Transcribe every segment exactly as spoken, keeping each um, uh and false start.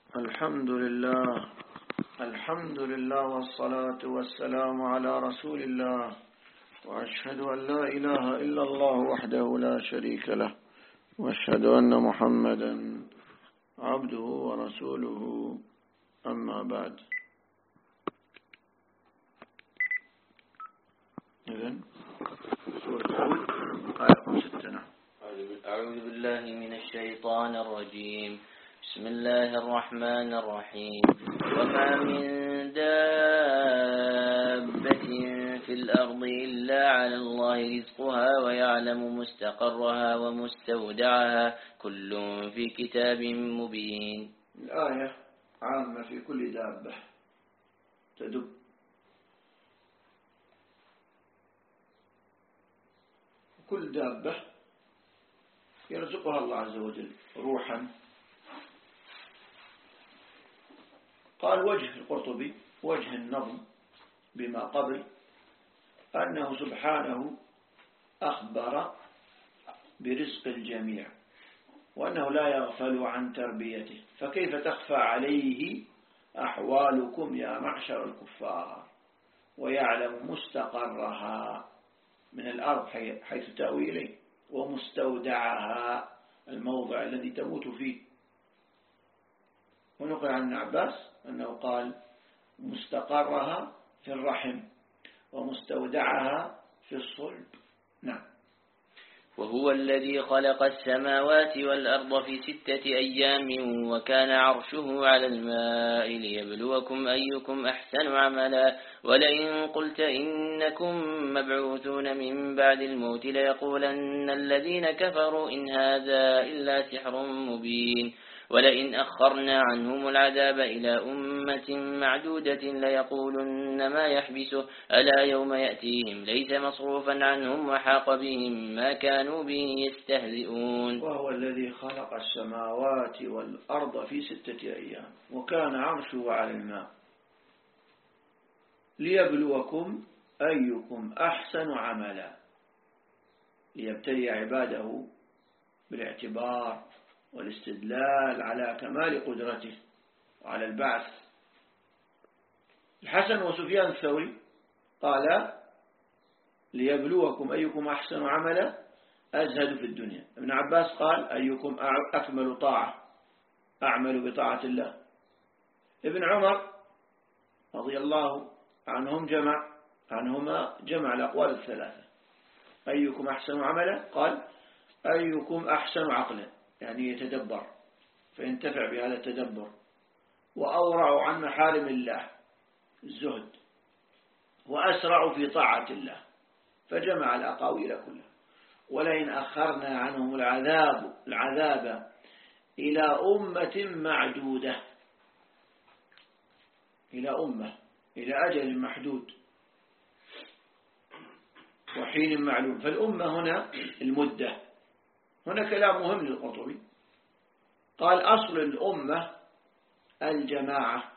الحمد لله الحمد لله والصلاة والسلام على رسول الله، وأشهد أن لا إله إلا الله وحده لا شريك له، وأشهد أن محمدا عبده ورسوله. أما بعد، إذن سورة هود آية ستة. أعوذ بالله من الشيطان الرجيم. بسم الله الرحمن الرحيم. وما من دابة في الأرض إلا على الله رزقها ويعلم مستقرها ومستودعها كل في كتاب مبين. الآية عامة في كل دابة تدب، كل دابة يرزقها الله عز وجل روحا. قال وجه القرطبي وجه النظم بما قبل أنه سبحانه أخبر برزق الجميع وأنه لا يغفل عن تربيته، فكيف تخفى عليه أحوالكم يا معشر الكفار، ويعلم مستقرها من الأرض حيث تأوي إليه، ومستودعها الموضع الذي تموت فيه. ونقل عن ابن عباس أنه قال مستقرها في الرحم ومستودعها في الصلب. نعم. وهو الذي خلق السماوات والأرض في ستة أيام وكان عرشه على الماء ليبلوكم أيكم أحسن عملا. ولئن قلت إنكم مبعوثون من بعد الموت ليقولن الذين كفروا إن هذا إلا سحر مبين. ولئن أخرنا عنهم العذاب إلى أمة معدودة ليقولن ما يحبسه ألا يوم يأتيهم ليس مصروفا عنهم وحاق بهم ما كانوا به يستهزئون. وهو الذي خلق السماوات والأرض في ستة أيام وكان عرشه على الماء ليبلوكم أيكم أحسن عملا، ليبتلي عباده بالاعتبار والاستدلال على كمال قدرته وعلى البعث. الحسن وسفيان الثوري قال ليبلوكم أيكم أحسن عملا أزهد في الدنيا. ابن عباس قال أيكم أكمل طاعة أعمل بطاعة الله. ابن عمر رضي الله عنهم جمع عنهما جمع الأقوال الثلاثة. أيكم أحسن عملا قال أيكم أحسن عقلا، يعني يتدبر فينتفع بهذا التدبر، وأورع عن محارم الله الزهد، وأسرع في طاعة الله، فجمع الأقاويل كلها. ولئن أخرنا عنهم العذاب العذاب إلى أمة معدودة، إلى أمة إلى أجل محدود وحين معلوم. فالأمة هنا المدة. هنا كلام مهم للقرطبي، قال أصل الأمة الجماعة،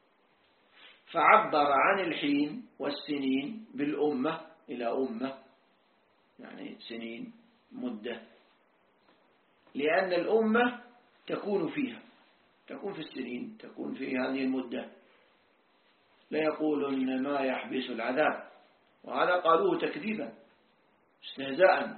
فعبر عن الحين والسنين بالأمة إلى أمة، يعني سنين مدة، لأن الأمة تكون فيها، تكون في السنين، تكون في هذه المدة. لا يقولون ما يحبس العذاب، وهذا قالوه تكذيبا استهزاء.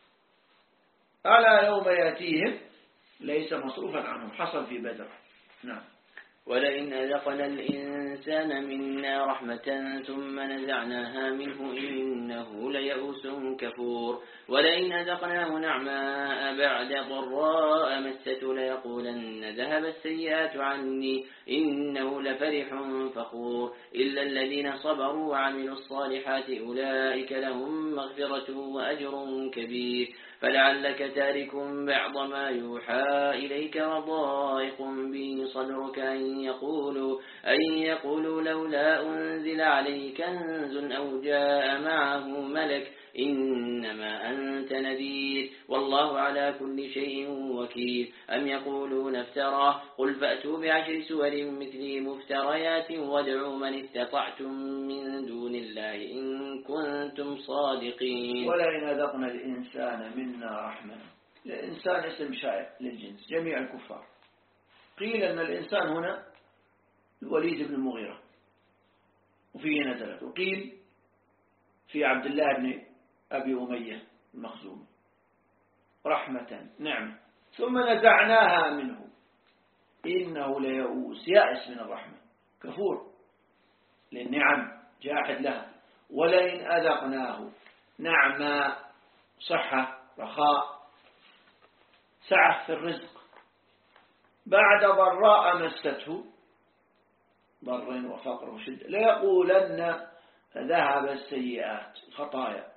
ألا يوم يأتيهم ليس مصروفا عنهم، حصل في بدر. نعم. ولئن أذقنا الإنسان منا رحمة ثم نزعناها منه إنه ليئوس كفور. ولئن أذقناه نعماء بعد ضراء مسته ليقولن ذهب السيئات عني إنه لفرح فخور. إلا الذين صبروا وعملوا الصالحات أولئك لهم مغفرة وأجر كبير. فلعلك تارك بعض ما يوحى إليك وضائق به صدرك أن يقولوا, أن يقولوا لولا أنزل عليه كنز أو جاء معه ملك إنما أنت نذير والله على كل شيء وكيل. أم يقولون افتراه قل فأتوا بعشر سور مثله مفتريات وادعوا من استطعتم من دون الله إن كنتم صادقين. ولئن أذقنا الإنسان منا رحمة، الإنسان اسم شائع للجنس جميع الكفار، قيل أن الإنسان هنا الوليد بن المغيرة وفيه نزلت، وقيل في عبد الله بن أبي أمية المخزومي رحمة نعمة ثم نزعناها منه إنه ليئوس، يأس من الرحمة، كفور للنعم، جاحد لها. ولئن أذقناه نعما، صحة رخاء سعة في الرزق، بعد ضراء مسته، ضر وفقر وشدة، ليقولن ذهب السيئات، الخطايا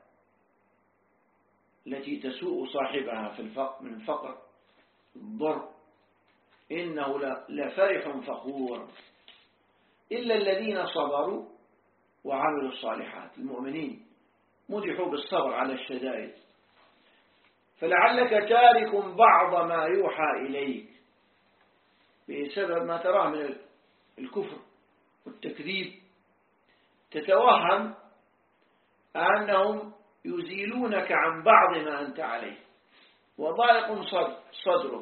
التي تسوء صاحبها في الفقر من الفقر الضر، إنه لفرح فخور. إلا الذين صبروا وعملوا الصالحات، المؤمنين مدحوا بالصبر على الشدائد. فلعلك تارك بعض ما يوحى إليك بسبب ما تراه من الكفر والتكذيب، تتوهم أنهم يزيلونك عن بعض ما أنت عليه، وضائق صدرك.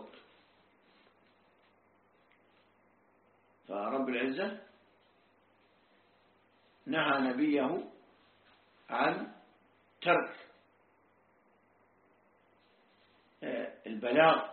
فرب العزة نهى نبيه عن ترك البلاغ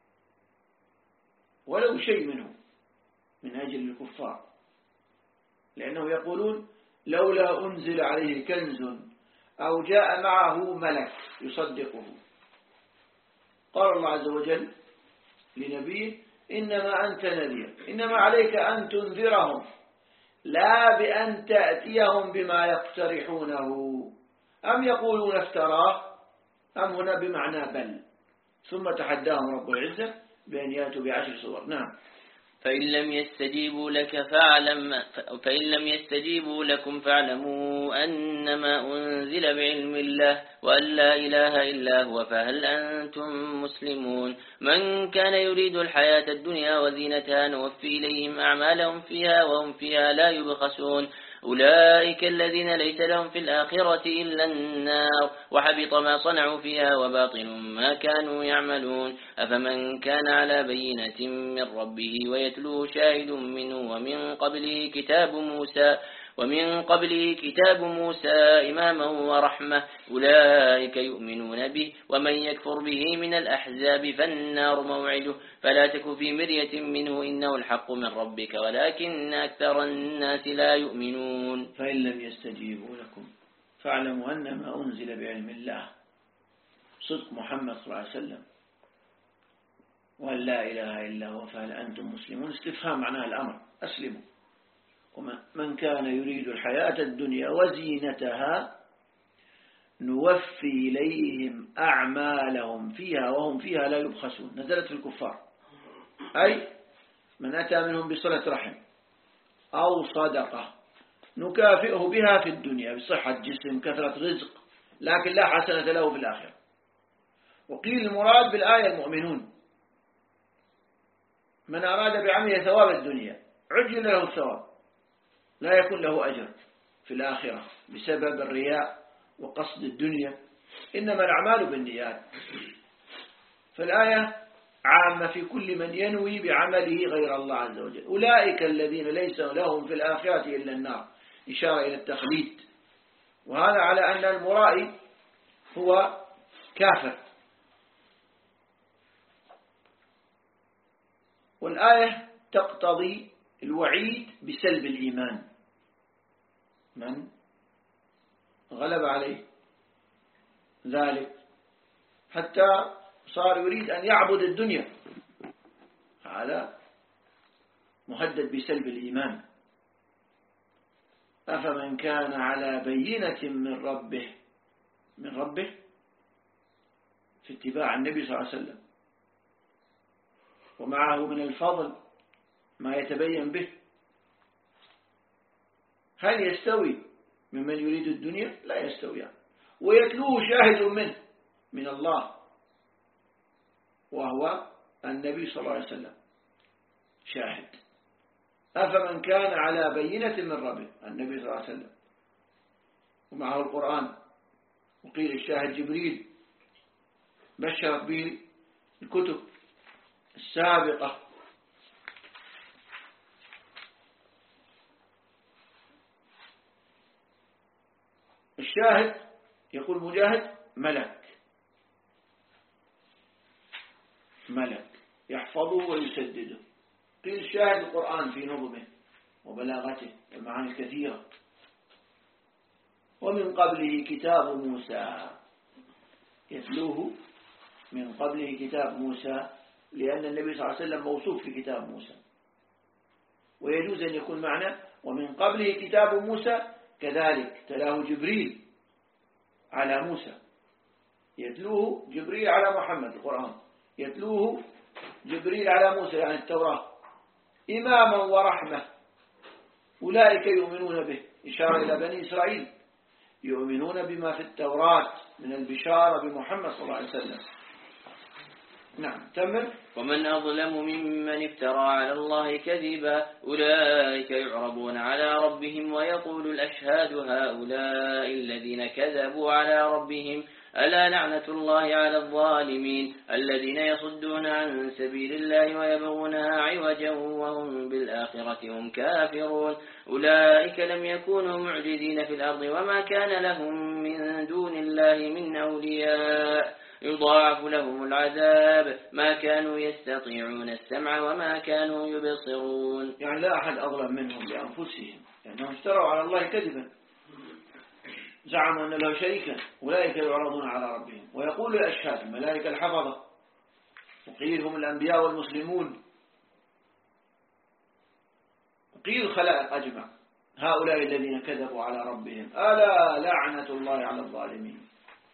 ولو شيء منه من أجل الكفار، لأنه يقولون لولا أنزل عليه كنز أو جاء معه ملك يصدقه. قال الله عز وجل لنبيه إنما أنت نذير، إنما عليك أن تنذرهم لا بأن تأتيهم بما يقترحونه، أم يقولون افتراه، أم هنا بمعنى بل. ثم تحداهم رب العزة بأن يأتوا بعشر صور. نعم. فإن لم يستجيبوا لك فاعلم فإن لم يستجيبوا لكم فاعلموا أنما أنزل بعلم الله وأن لا إله إلا هو فهل أنتم مسلمون. من كان يريد الحياة الدنيا وزينتها نوفي إليهم أعمالهم فيها وهم فيها لا يبخسون. أولئك الذين ليس لهم في الآخرة إلا النار وحبط ما صنعوا فيها وباطل ما كانوا يعملون. أفمن كان على بينة من ربه ويتلوه شاهد منه ومن قبله كتاب موسى ومن قبله كتاب موسى إماما ورحمة أولئك يؤمنون به ومن يكفر به من الأحزاب فالنار موعده فلا تك في مرية منه إنه الحق من ربك ولكن أكثر الناس لا يؤمنون. فإن لم يستجيبوا لكم فاعلموا أنما أنزل بعلم الله، صدق محمد صلى الله عليه وسلم، وأن لا إله إلا هو فهل أنتم مسلمون. استفهام معناه الأمر، أسلموا. ومن كان يريد الحياة الدنيا وزينتها نوفي إليهم أعمالهم فيها وهم فيها لا يبخسون. نزلت في الكفار، أي من أتى منهم بصلة رحم أو صدقة نكافئه بها في الدنيا بصحة جسم كثرة رزق، لكن لا حسنة له في الآخرة. وقيل المراد بالآية المؤمنون، من أراد بعمله ثواب الدنيا عجل له الثواب، لا يكون له أجر في الآخرة بسبب الرياء وقصد الدنيا، إنما الأعمال بالنيات. فالآية عامة في كل من ينوي بعمله غير الله عز وجل. أولئك الذين ليس لهم في الآخرة إلا النار، إشارة إلى التخليد، وهذا على أن المرائي هو كافر. والآية تقتضي الوعيد بسلب الإيمان، من غلب عليه ذلك حتى صار يريد أن يعبد الدنيا، هذا مهدد بسلب الإيمان. أفمن كان على بينة من ربه من ربه في اتباع النبي صلى الله عليه وسلم ومعه من الفضل ما يتبين به، هل يستوي ممن يريد الدنيا؟ لا يستوي يعني. ويتلوه شاهد منه من الله وهو النبي صلى الله عليه وسلم شاهد. أفمن كان على بينة من ربه النبي صلى الله عليه وسلم ومعه القرآن، وقيل الشاهد جبريل بشرت به الكتب السابقة الشاهد يقول مجاهد ملك ملك يحفظه ويسدده. قيل الشاهد القرآن في نظمه وبلاغته والمعاني الكثيرة. ومن قبله كتاب موسى، يتلوه من قبله كتاب موسى، لأن النبي صلى الله عليه وسلم موصوف في كتاب موسى، ويجوز أن يكون معنى ومن قبله كتاب موسى كذلك تلاه جبريل على موسى، يتلوه جبريل على محمد القرآن، يتلوه جبريل على موسى يعني التوراة إماما ورحمة، أولئك يؤمنون به، إشارة إلى بني إسرائيل يؤمنون بما في التوراة من البشارة بمحمد صلى الله عليه وسلم. نعم تمر. ومن أظلم ممن افترى على الله كذبا أولئك يعرضون على ربهم ويقول الأشهاد هؤلاء الذين كذبوا على ربهم ألا لعنة الله على الظالمين الذين يصدون عن سبيل الله ويبغونها عوجا وهم بالآخرة هم كافرون أولئك لم يكونوا معجزين في الأرض وما كان لهم من دون الله من أولياء يضاعف لهم العذاب ما كانوا يستطيعون السمع وما كانوا يبصرون. يعني لا أحد أظلم منهم لأنفسهم لأنهم افتروا على الله كذبا، زعموا أن له شريكا، أولئك يعرضون على ربهم ويقول الأشهاد الملائكة الحفظة، وقيل هم الأنبياء والمسلمون، وقيل الخلائق أجمع، هؤلاء الذين كذبوا على ربهم ألا لعنة الله على الظالمين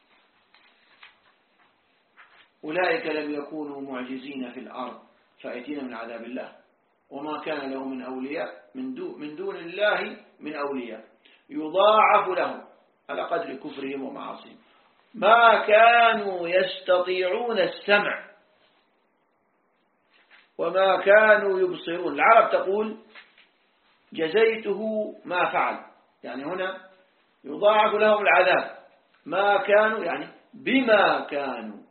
أولئك لم يكونوا معجزين في الأرض فائتين من عذاب الله وما كان لهم من أولياء من دون, من دون الله من أولياء يضاعف لهم على قدر كفرهم ومعاصيهم ما كانوا يستطيعون السمع وما كانوا يبصرون. العرب تقول جزيته ما فعل، يعني هنا يضاعف لهم العذاب ما كانوا يعني بما كانوا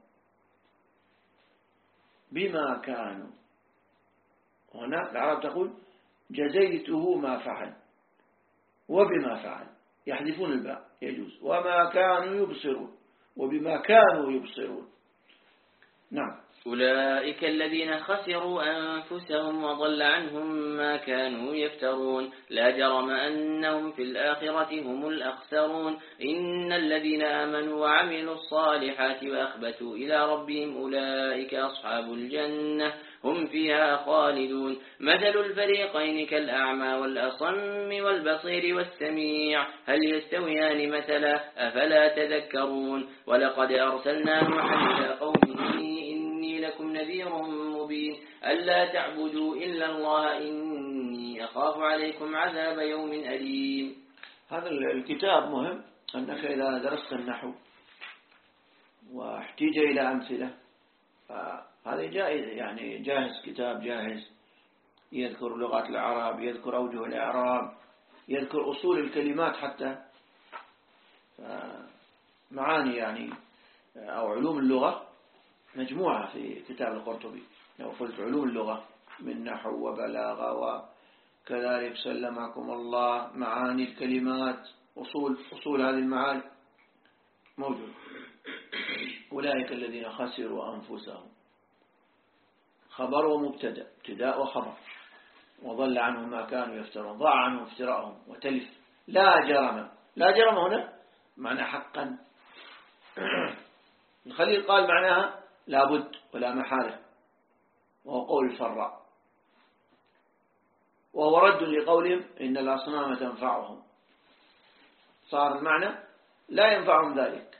بما كانوا هنا العرب تقول جزيته ما فعل وبما فعل، يحذفون الباء يجوز، وما كانوا يبصرون وبما كانوا يبصرون. نعم. أولئك الذين خسروا أنفسهم وضل عنهم ما كانوا يفترون لا جرم أنهم في الآخرة هم الأخسرون إن الذين آمنوا وعملوا الصالحات وأخبتوا إلى ربهم أولئك أصحاب الجنة هم فيها خالدون مثل الفريقين كالأعمى والأصم والبصير والسميع هل يستويان مثلا أفلا تذكرون ولقد أرسلنا نوحا إلى قومه إني لكم نذير مبين ألا تعبدوا إلا الله إني أخاف عليكم عذاب يوم أليم. هذا الكتاب مهم أنك إذا درست النحو واحتاج إلى أمثلة فهذا جائز، يعني جاهز كتاب جاهز يذكر لغات العرب، يذكر أوجه الإعراب، يذكر أصول الكلمات حتى معاني يعني أو علوم اللغة مجموعة في كتاب القرطبي. لو قلت علوم اللغة من نحو وبلاغة وكذلك سلمكم الله معاني الكلمات أصول أصول هذه المعاني موجود. أولئك الذين خسروا أنفسهم خبر ومبتدأ ابتداء وخبر وضل عنهم ما كانوا يفترون ضاع عنهم افتراءهم وتلف لا جرم. لا جرم هنا معنى حقا. الخليل قال معناها لابد ولا محالة، وهو قول الفراء، وهو رد لقولهم إن الأصنام تنفعهم، صار المعنى لا ينفعهم ذلك.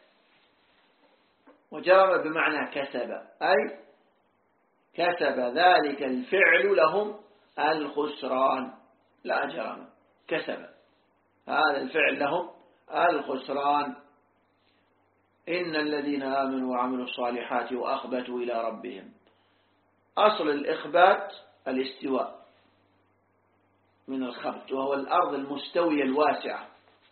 وجرم بمعنى كسب، أي كسب ذلك الفعل لهم الخسران. لا جرم كسب هذا الفعل لهم الخسران. إن الذين آمنوا وعملوا الصالحات وأخبتوا إلى ربهم. أصل الإخبات الاستواء من الخبت، وهو الأرض المستوية الواسعة،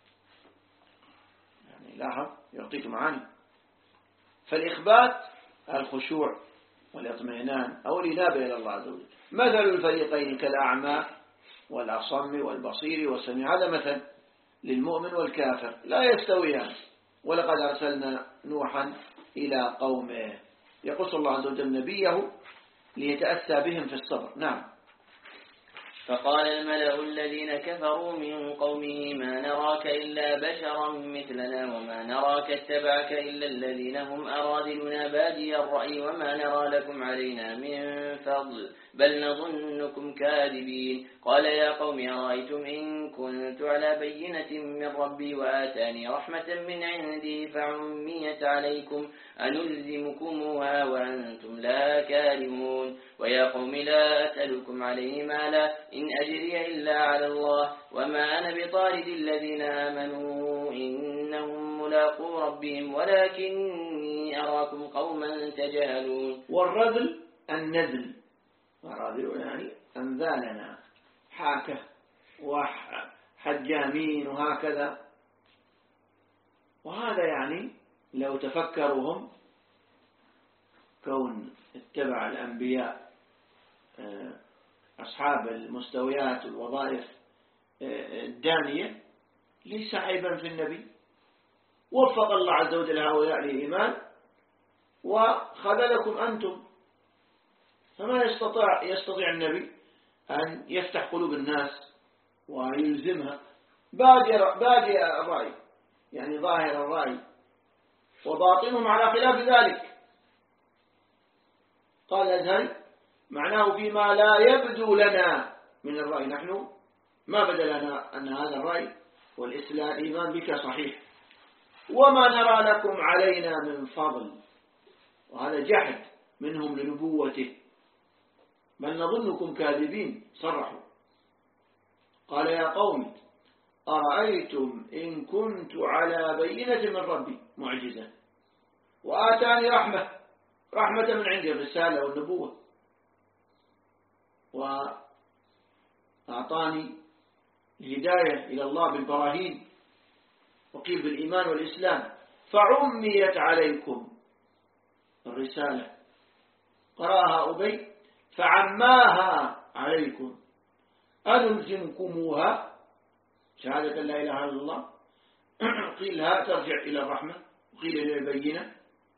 يعني لاحظ يعطيك معاني. فالإخبات الخشوع والاطمئنان أو الإنابة إلى الله عز وجل. مثل الفريقين كالأعمى والأصم والبصير والسميع، هذا مثل للمؤمن والكافر لا يستويان. ولقد أرسلنا نوحا إلى قومه، يقص الله عز وجل نبيه ليتأسى بهم في الصبر. نعم. فقال الملأ الذين كفروا من قومه ما نراك إلا بشرا مثلنا وما نراك اتبعك إلا الذين هم أرادلنا بادي الرأي وما نرى لكم علينا من فضل بل نظنكم كاذبين. قال يا قوم أرأيتم إن كنت على بينة من ربي وآتاني رحمة من عندي فعميت عليكم أنلزمكموها وأنتم لا كارهون. ويا قوم لا أسألكم عليه مالا إن أجري إلا على الله وما أنا بطارد الذين آمنوا إنهم ملاقو ربهم ولكني أراكم قوما تجهلون. والرذل النذل، الرذل يعني أنذالنا حاكة وحجامين وهكذا. وهذا يعني لو تفكروا هم كون اتبع الأنبياء أصحاب المستويات والوظائف الدانية ليس عيبا في النبي. وفق الله عز وجل هؤلاء للإيمان وخذلكم أنتم، فما يستطيع يستطيع النبي أن يفتح قلوب الناس ويلزمها. بادئ بادئ الرأي يعني ظاهر الرأي وباطنهم على خلاف ذلك. قال الأزهري معناه فيما لا يبدو لنا من الرأي، نحن ما بدا لنا أن هذا الرأي والإسلام إيمان بك صحيح وما نرى لكم علينا من فضل، وهذا جحد منهم لنبوته بل نظنكم كاذبين صرحوا. قال يا قوم أرأيتم إن كنت على بينة من ربي معجزة وآتاني رحمة رحمة من عندي الرسالة والنبوة وأعطاني الهداية إلى الله بالبراهين وقيل بالإيمان والإسلام فعميت عليكم الرسالة. قرأها أبي فعماها عليكم أنلزمكموها شهادة لا إله إلا الله. قيل ها ترجع إلى الرحمة وقيل إلى البينة.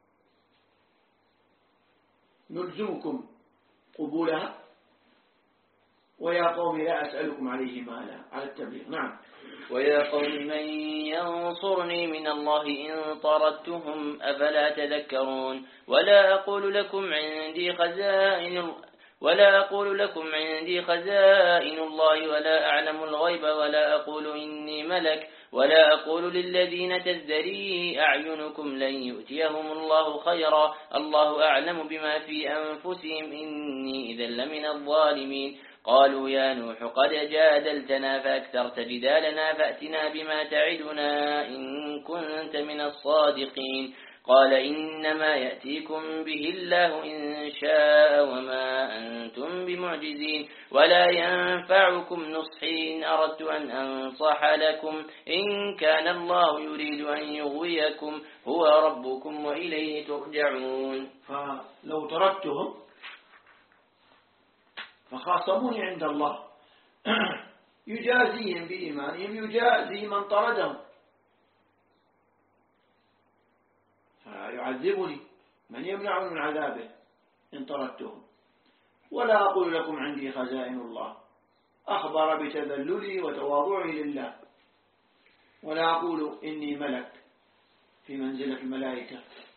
نلزمكم قبولها. ويا قوم لا أسألكم عليه مالا على التبليغ. نعم. ويا قوم من ينصرني من الله إن طردتهم أفلا تذكرون. ولا أقول لكم عندي خزائن ولا أقول لكم عندي خزائن الله ولا أعلم الغيب ولا أقول إني ملك ولا أقول للذين تزدري أعينكم لن يؤتيهم الله خيرا الله أعلم بما في أنفسهم إني إذا لمن الظالمين. قالوا يا نوح قد جادلتنا فأكثرت جدالنا فأتنا بما تعدنا إن كنت من الصادقين. قال إنما يأتيكم به الله إن شاء وما أنتم بمعجزين ولا ينفعكم نصحي إن أردت أن أنصح لكم إن كان الله يريد أن يغويكم هو ربكم وإليه ترجعون. فلو تركتهم فخاصموني عند الله يجازيهم بإيمانهم يجازي من طردهم فيعذبني من يمنعني من عذابه إن طردتهم. ولا أقول لكم عندي خزائن الله أخبر بتذللي وتواضعي لله. ولا أقول إني ملك في منزلة الملائكة.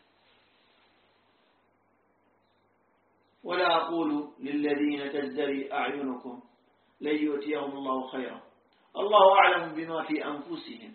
ولا أقول للذين تزدري أعينكم لن يؤتيهم الله خيرا الله أعلم بما في أنفسهم.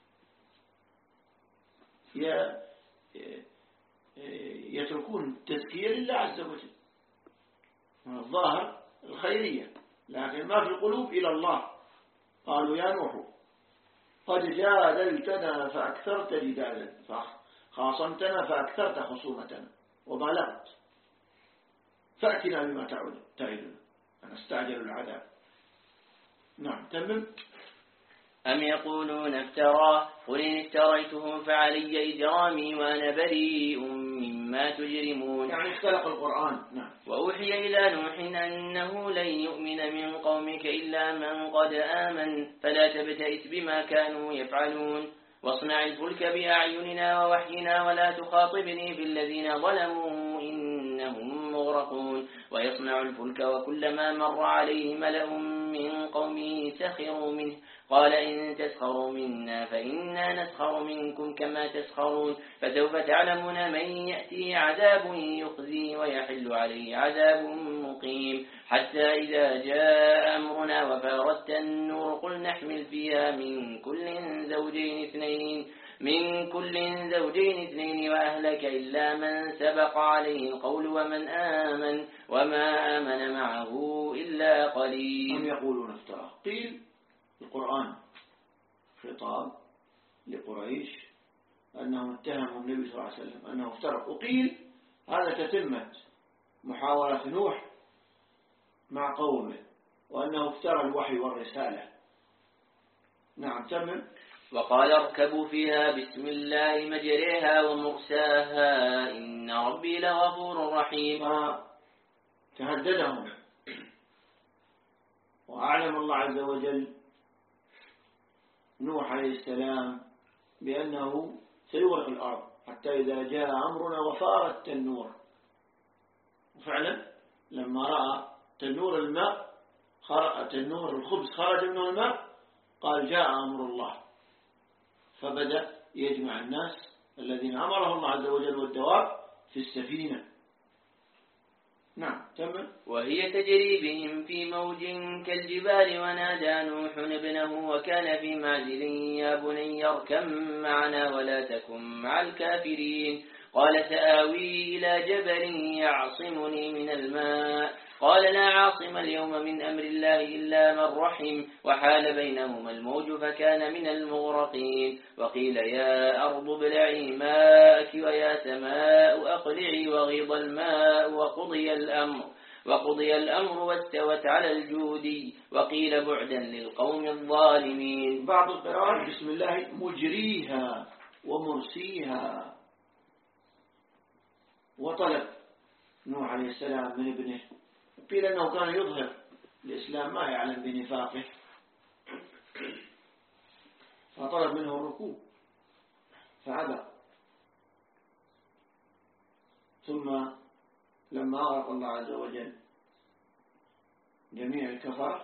يتركون التزكية لله عز وجل الظاهر الخيرية لكن ما في القلوب إلى الله. قالوا يا نوح قد جادلتنا فأكثرت جدالا خاصمتنا فأكثرت خصومتنا وبلغت فأتنا بما تعدنا أنا استعجل العذاب. نعم تمام. أم يقولون افتراه قل إن افتريته فعلي إجرامي وأنا بريء مما تجرمون. يعني اختلق القرآن. نعم. وأوحي إلى نوح أنه لن يؤمن من قومك إلا من قد آمن فلا تبتئس بما كانوا يفعلون واصنع الفلك بأعيننا ووحينا ولا تخاطبني في الذين ظلموا إنهم مغرقون ويصنع الفلك وكلما مر عليه ملأ من قومه سخروا منه قال إن تسخروا منا فإنا نسخر منكم كما تسخرون فسوف تعلمون من يأتيه عذاب يخزي ويحل عليه عذاب مقيم حتى إذا جاء أمرنا وفارت النور قل نحمل فيها من كل زوجين اثنين من كل زوجين اثنين وأهلك إلا من سبق عليه القول ومن آمن وما آمن معه إلا قليل. هم يقولون افترى. قيل القرآن خطاب لقريش أنهم اتهموا النبي صلى الله عليه وسلم أنه افترى، وقيل هذا تتمة محاولة نوح مع قومه وأنه افترى الوحي والرسالة. نعم تمام. وقال اركبوا فيها بسم الله مجريها ومرساها إن ربي لغفور رحيم. تهددهم وأعلم الله عز وجل نوح عليه السلام بأنه سيغرق الأرض حتى إذا جاء أمرنا وفار التنور. وفعلا لما رأى تنور الماء تنور الخبز خرج منه الماء قال جاء أمر الله، فبدأ يجمع الناس الذين أمره الله عز وجل والدواب في السفينة. نعم تمام. وهي تجري بهم في موج كالجبال ونادى نوح ابنه وكان في معزل يا بني اركب معنا ولا تكن مع الكافرين قال سآوي إلى جبل يعصمني من الماء قال لا عاصم اليوم من أمر الله إلا من رحم وحال بينهما الموج فكان من المغرقين وقيل يا أرض ابلعي ماءك ويا سماء أقلعي وغيض الماء وقضي الأمر وقضي الأمر واستوت على الجودي وقيل بعدا للقوم الظالمين. بعض القراءات بسم الله مجريها ومرسيها. وطلب نوح عليه السلام من ابنه، قيل أنه كان يظهر الإسلام ما يعلم بنفاقه فطلب منه الركوب فأبى، ثم لما أغرق الله عز وجل جميع الكفرة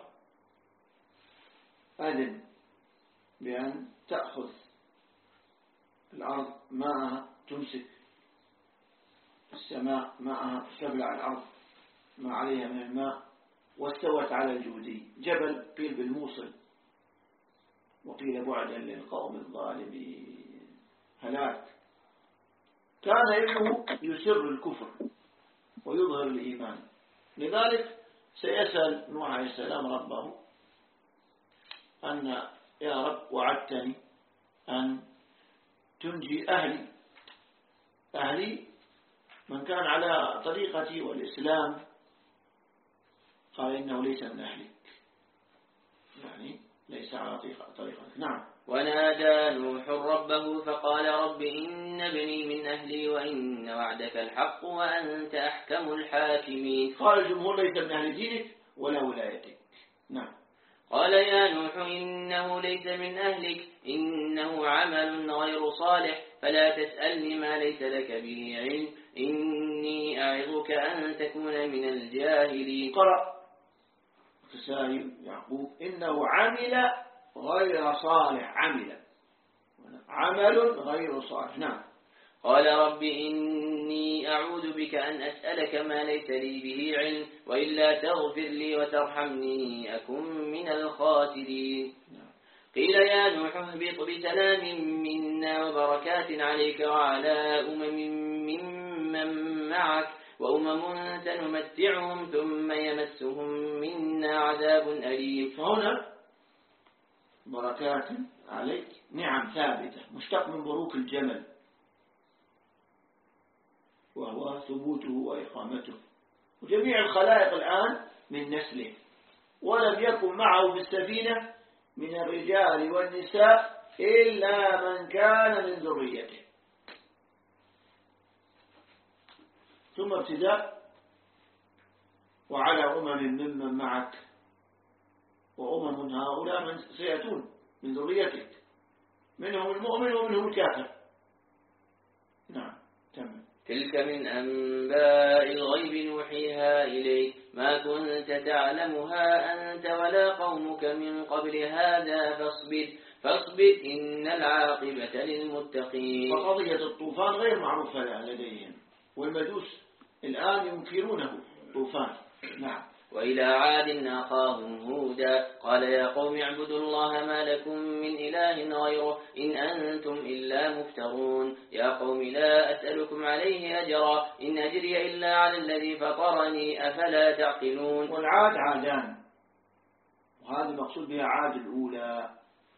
أذن بأن تأخذ الأرض ماءها تمسك السماء ماءها تبلع الأرض ما عليها من الماء واستوت على الجودي جبل قيل بالموصل وقيل بعدا للقوم الظالمين هلاك. كان ابنه يسر الكفر ويظهر الإيمان، لذلك سيسأل نوح عليه السلام ربه أن يا رب وعدتني أن تنجي أهلي أهلي من كان على طريقتي والإسلام، قال إنه ليس من أهلك يعني ليس على طريقتك. نعم. ونادى نوح ربه فقال رب إن ابني من أهلي وإن وعدك الحق وأنت أحكم الحاكمين. قال الجمهور ليس من أهل دينك ولا ولايتك. نعم. قال يا نوح إنه ليس من أهلك إنه عمل غير صالح فلا تسألني ما ليس لك به علم إني أعظك أن تكون من الجاهلين. قرأ كسائي يعقوب إنه عمل غير صالح عمل عمل غير صالح. نعم. قال رب إني أعوذ بك أن أسألك ما ليس لي به علم وإلا تغفر لي وترحمني أكن من الخاسرين. قيل يا نوح اهبط بسلام منا وبركات عليك وعلى أمم ممن معك وأمم سنمتعهم ثم يمسهم منا عذاب أليم. فهنا بركات عليك نعم ثابتة مشتق من بروك الجمل وهو ثبوته وإقامته، وجميع الخلائق الآن من نسله، ولم يكن معه في السفينة من الرجال والنساء إلا من كان من ذريته. ثم ابتداء وعلى أمم ممن معك، وأمم هؤلاء من سيأتون من ذريتك، منهم المؤمن ومنهم الكافر. نعم تمام. تلك من أنباء الغيب نوحيها إليك ما كنت تعلمها أنت ولا قومك من قبل هذا فاصبر فاصبر إن العاقبة للمتقين. فقضية الطوفان غير معروفة لديهم، والمجوس الآن ينكرونه طوفان. نعم. وإلى عاد أخاهم هودا قال يا قوم اعبدوا الله ما لكم من إله غيره إن أنتم إلا مفترون. يا قوم لا أسألكم عليه أجرا إن أجري إلا على الذي فطرني أفلا تعقلون. والعاد عادان، وهذا المقصود بها عاد الأولى.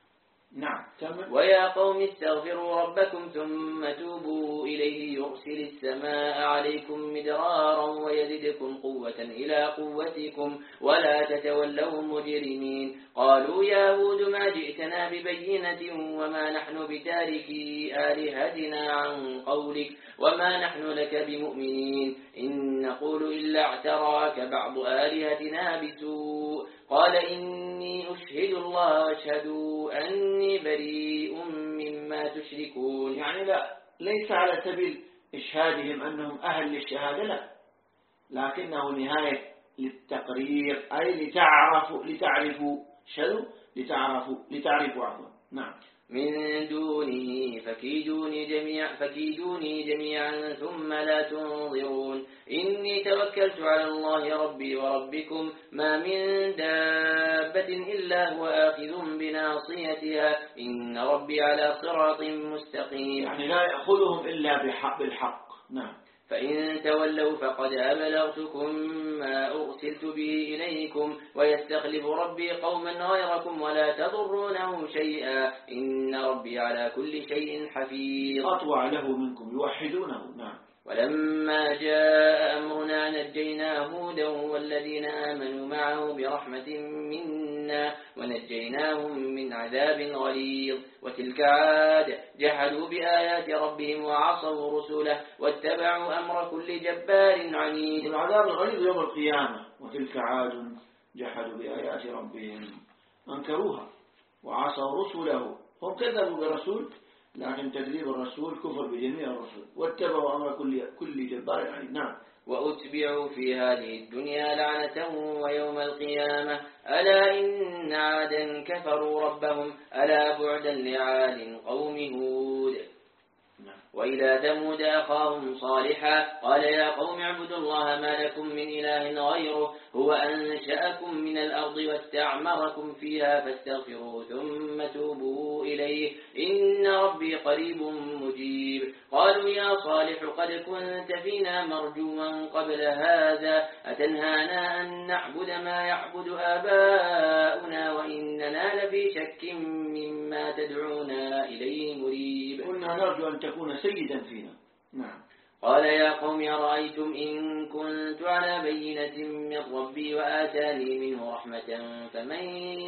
نعم تمام. ويا قوم استغفروا ربكم ثم توبوا إليه يرسل السماء عليكم مدرارا ويزدكم قوة إلى قوتكم ولا تتولوا مجرمين. قالوا يا هود ما جئتنا ببينة وما نحن بتاركي آلهتنا عن قولك وما نحن لك بمؤمنين إن نقول إلا اعتراك بعض آلهتنا بسوء. قال إني أشهد الله واشهدوا أني بريء مما تشركون. يعني لا، ليس على سبيل إشهادهم أنهم أهل للشهادة، لا، لكنه نهاية للتقرير، أي لتعرفوا لتعرفوا شهدوا لتعرفوا لتعرفوا عفوا. نعم. من دونه فكيدوني جميعا فكيدوني جميعا ثم لا تنظرون. إني توكلت على الله ربي وربكم ما من دابة إلا هو آخذ بناصيتها إن ربي على صراط مستقيم. يعني لا يأخذهم إلا بحق بالحق. نعم. فإن تولوا فقد أبلغتكم ما أرسلت به إليكم ويستخلف ربي قوما غيركم ولا تضرونه شيئا إن ربي على كل شيء حفيظ. أطوع له منكم يوحدونه. نعم. ولما جاء أمرنا نجينا هودا والذين آمنوا معه برحمة منا ونجيناهم من عذاب غليظ. وتلك عاد جحدوا بآيات ربهم وعصوا رسله واتبعوا أمر كل جبار عنيد. العذاب الغليظ يوم القيامة. وتلك عاد جحدوا بآيات ربهم، أنكروها وعصوا رسله. هم كذبوا برسول، لكن تكذيب الرسول كفر بجميع الرسل واتبعوا أمر كل كل جبار عنيد. نعم. وأتبعوا في هذه الدنيا لعنة ويوم القيامة ألا إن عادا كفروا ربهم ألا بعدا لعاد قوم هود. وإلى ثمود أخاهم صالحا قال يا قوم اعبدوا الله ما لكم من إله غيره هو أنشأكم من الأرض واستعمركم فيها فاستغفروه ثم توبوا إليه إن ربي قريب مجيب. قالوا يا صالح قد كنت فينا مرجوا قبل هذا أتنهانا أن نعبد ما يعبد آباؤنا وإننا لفي شك مما تدعونا إليه مريب. قلنا نرجو أن تكون سيدا فينا. نعم. قال يا قوم أرأيتم إن كنت على بينة من ربي وآتاني منه رحمة فمن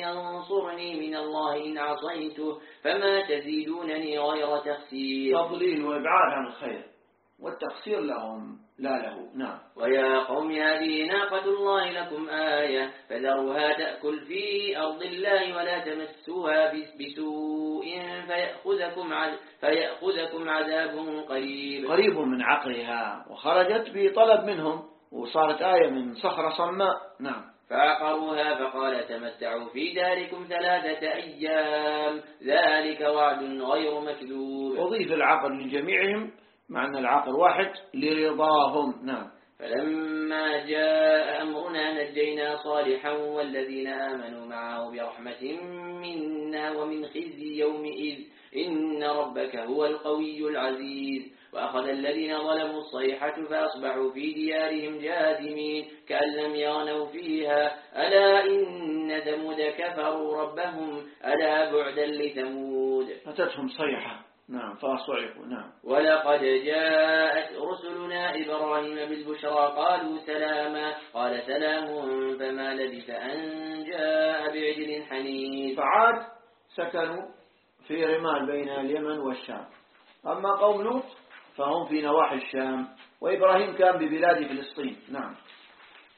ينصرني من الله إن عصيته فما تزيدونني غير تخسير. تضليل وإبعاد عن الخير والتقصير لهم لا له. نعم. ويا قوم هذه ناقة الله لكم آية فذروها تأكل في أرض الله ولا تمسوها بسوء فيأخذكم فيأخذكم عذاب قريب. قريب من عقلها وخرجت بطلب منهم وصارت آية من صخرة صماء. نعم. فعقروها فقال تمتعوا في داركم ثلاثة أيام ذلك وعد غير مكذوب. أضيف العقل لجميعهم مع أن العقل واحد لرضاهم. نعم. فلما جاء أمرنا نجينا صالحا والذين آمنوا معه برحمة منا ومن خزي يومئذ إن ربك هو القوي العزيز. وأخذ الذين ظلموا الصيحة فأصبحوا في ديارهم جاثمين كأن لم يغنوا فيها ألا إن ثمود كفروا ربهم ألا بعدا لثمود. أتتهم صيحة. نعم فأصعقوا. نعم. ولقد جاءت رسلنا إبراهيم بالبشرى قالوا سلاما قال سلام فما لبث أن جاء بعجل حنيذ. فعاد سكنوا في رمال بين اليمن والشام. أما قوم لوط فهم في نواحي الشام، وإبراهيم كان ببلاد فلسطين. نعم.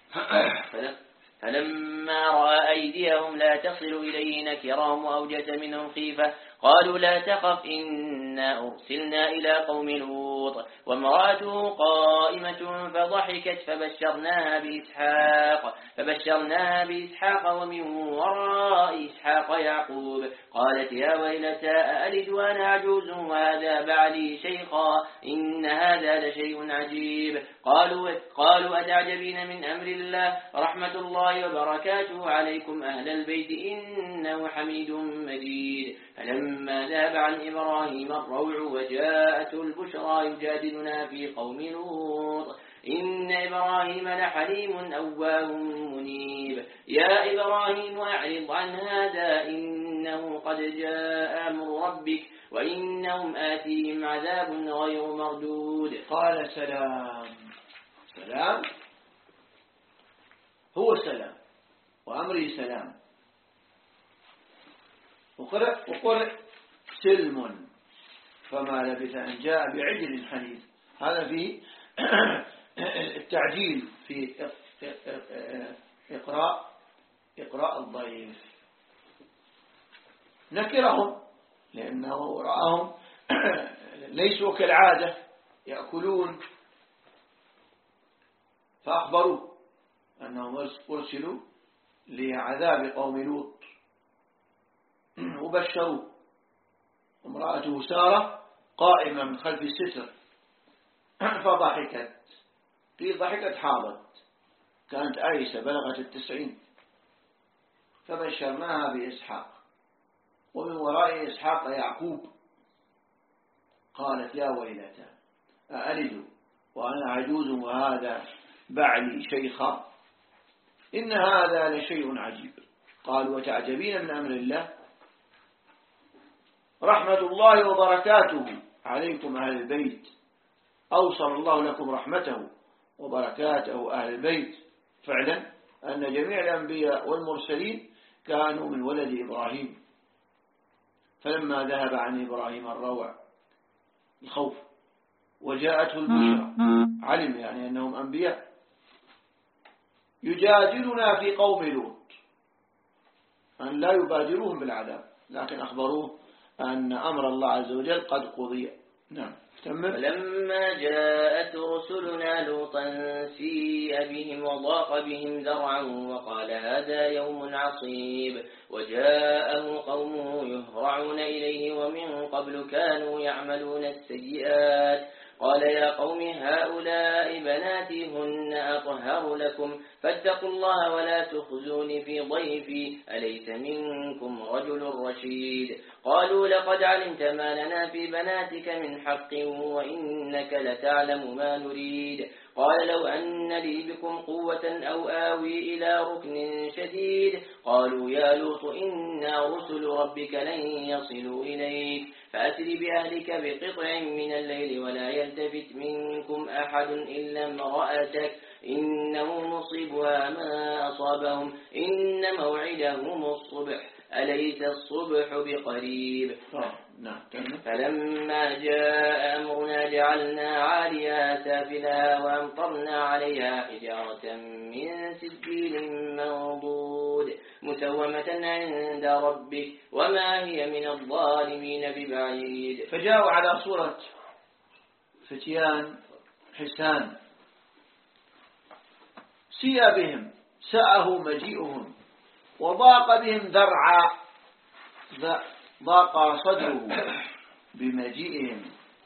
فلما رأى أيديهم لا تصل إليه نكرهم وأوجس منهم خيفة قالوا لا تخف إنا أرسلنا إلى قوم لوط وامرأته قائمة فضحكت فبشرناها بإسحاق فبشرناها بإسحاق ومن وراء إسحاق يعقوب قالت يا ويلتى أألد وأنا عجوز وهذا بعلي شيخا إن هذا لشيء عجيب قالوا, قالوا أتعجبين من أمر الله رحمة الله وبركاته عليكم أهل البيت إنه حميد مجيد فلما ذهب عن إبراهيم الروع وجاءته البشرى يجادلنا في قوم لوط إن إبراهيم لحليم أواه منيب يا إبراهيم أعرض عن هذا إنه قد جاء أمر ربك وإنهم آتيهم عذاب غير مردود قال سلام. سلام هو سلام وأمري سلام وقرأ, وقرأ سلم فما لبث أن جاء بعجل حنيذ. هذا فيه التعجيل في إقراء إقراء الضيف. نكرهم لأنه رآهم ليسوا كالعادة يأكلون فأخبروه أنهم أرسلوا لعذاب قوم لوط وبشروه. امرأته سارة قائمة من خلف الستر فضحكت قيل ضحكت حاضت كانت آيسة بلغت التسعين فبشرناها بإسحاق ومن وراء إسحاق يعقوب قالت يا ويلتى أألد وأنا عجوز وهذا بعلي شيخا إن هذا لشيء عجيب قالوا وتعجبين من أمر الله رحمة الله وبركاته عليكم أهل البيت أوصل الله لكم رحمته وبركاته أهل البيت. فعلا أن جميع الأنبياء والمرسلين كانوا من ولد إبراهيم. فلما ذهب عن إبراهيم الروع الخوف وجاءته البشرى علم يعني أنهم أنبياء يجادلنا في قوم لوط أن لا يبادروهم بالعذاب لكن أخبروه أن أمر الله عز وجل قد قضي. نعم. فلما جاءت رسلنا لوطا سيء بهم وضاق بهم ذرعا وقال هذا يوم عصيب وجاءه قومه يهرعون إليه ومن قبل كانوا يعملون السيئات قال يا قوم هؤلاء بناتي هن أطهر لكم فاتقوا الله ولا تخزوني في ضيفي أليس منكم رجل رشيد قالوا لقد علمت ما لنا في بناتك من حق وإنك لتعلم ما نريد قال لو أن لي بكم قوة أو آوي إلى ركن شديد قالوا يا لوط إنا رسل ربك لن يصلوا إليك فأسر بأهلك بقطع من الليل ولا يلتفت منكم أحد إلا امرأتك إنه مصيبها ما أصابهم إن موعدهم الصبح أليس الصبح بقريب. فلما جاء أمرنا جعلنا عاليها سافلها وأمطرنا عليها حجارة من سجيل منضود مسومة عند ربك وما هي من الظالمين ببعيد. فجاءوا على صورة فتيان حسان سيء بهم سأه مجيئهم وضاق بهم ذرعا ضاق صدره بمجيئهم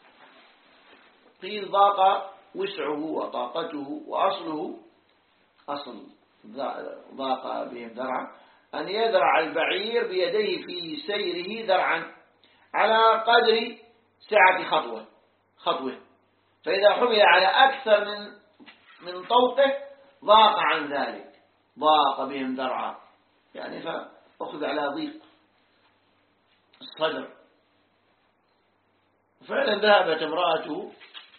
قيل ضاق وسعه وطاقته وأصله أصل ضاق بهم ذرعا أن يذرع البعير بيديه في سيره ذرعا على قدر سعة خطوة خطوة فإذا حمل على أكثر من من طوقه ضاق عن ذلك ضاق بهم ذرعا يعني فأخذ على ضيق الصدر. فعلا ذهبت امرأته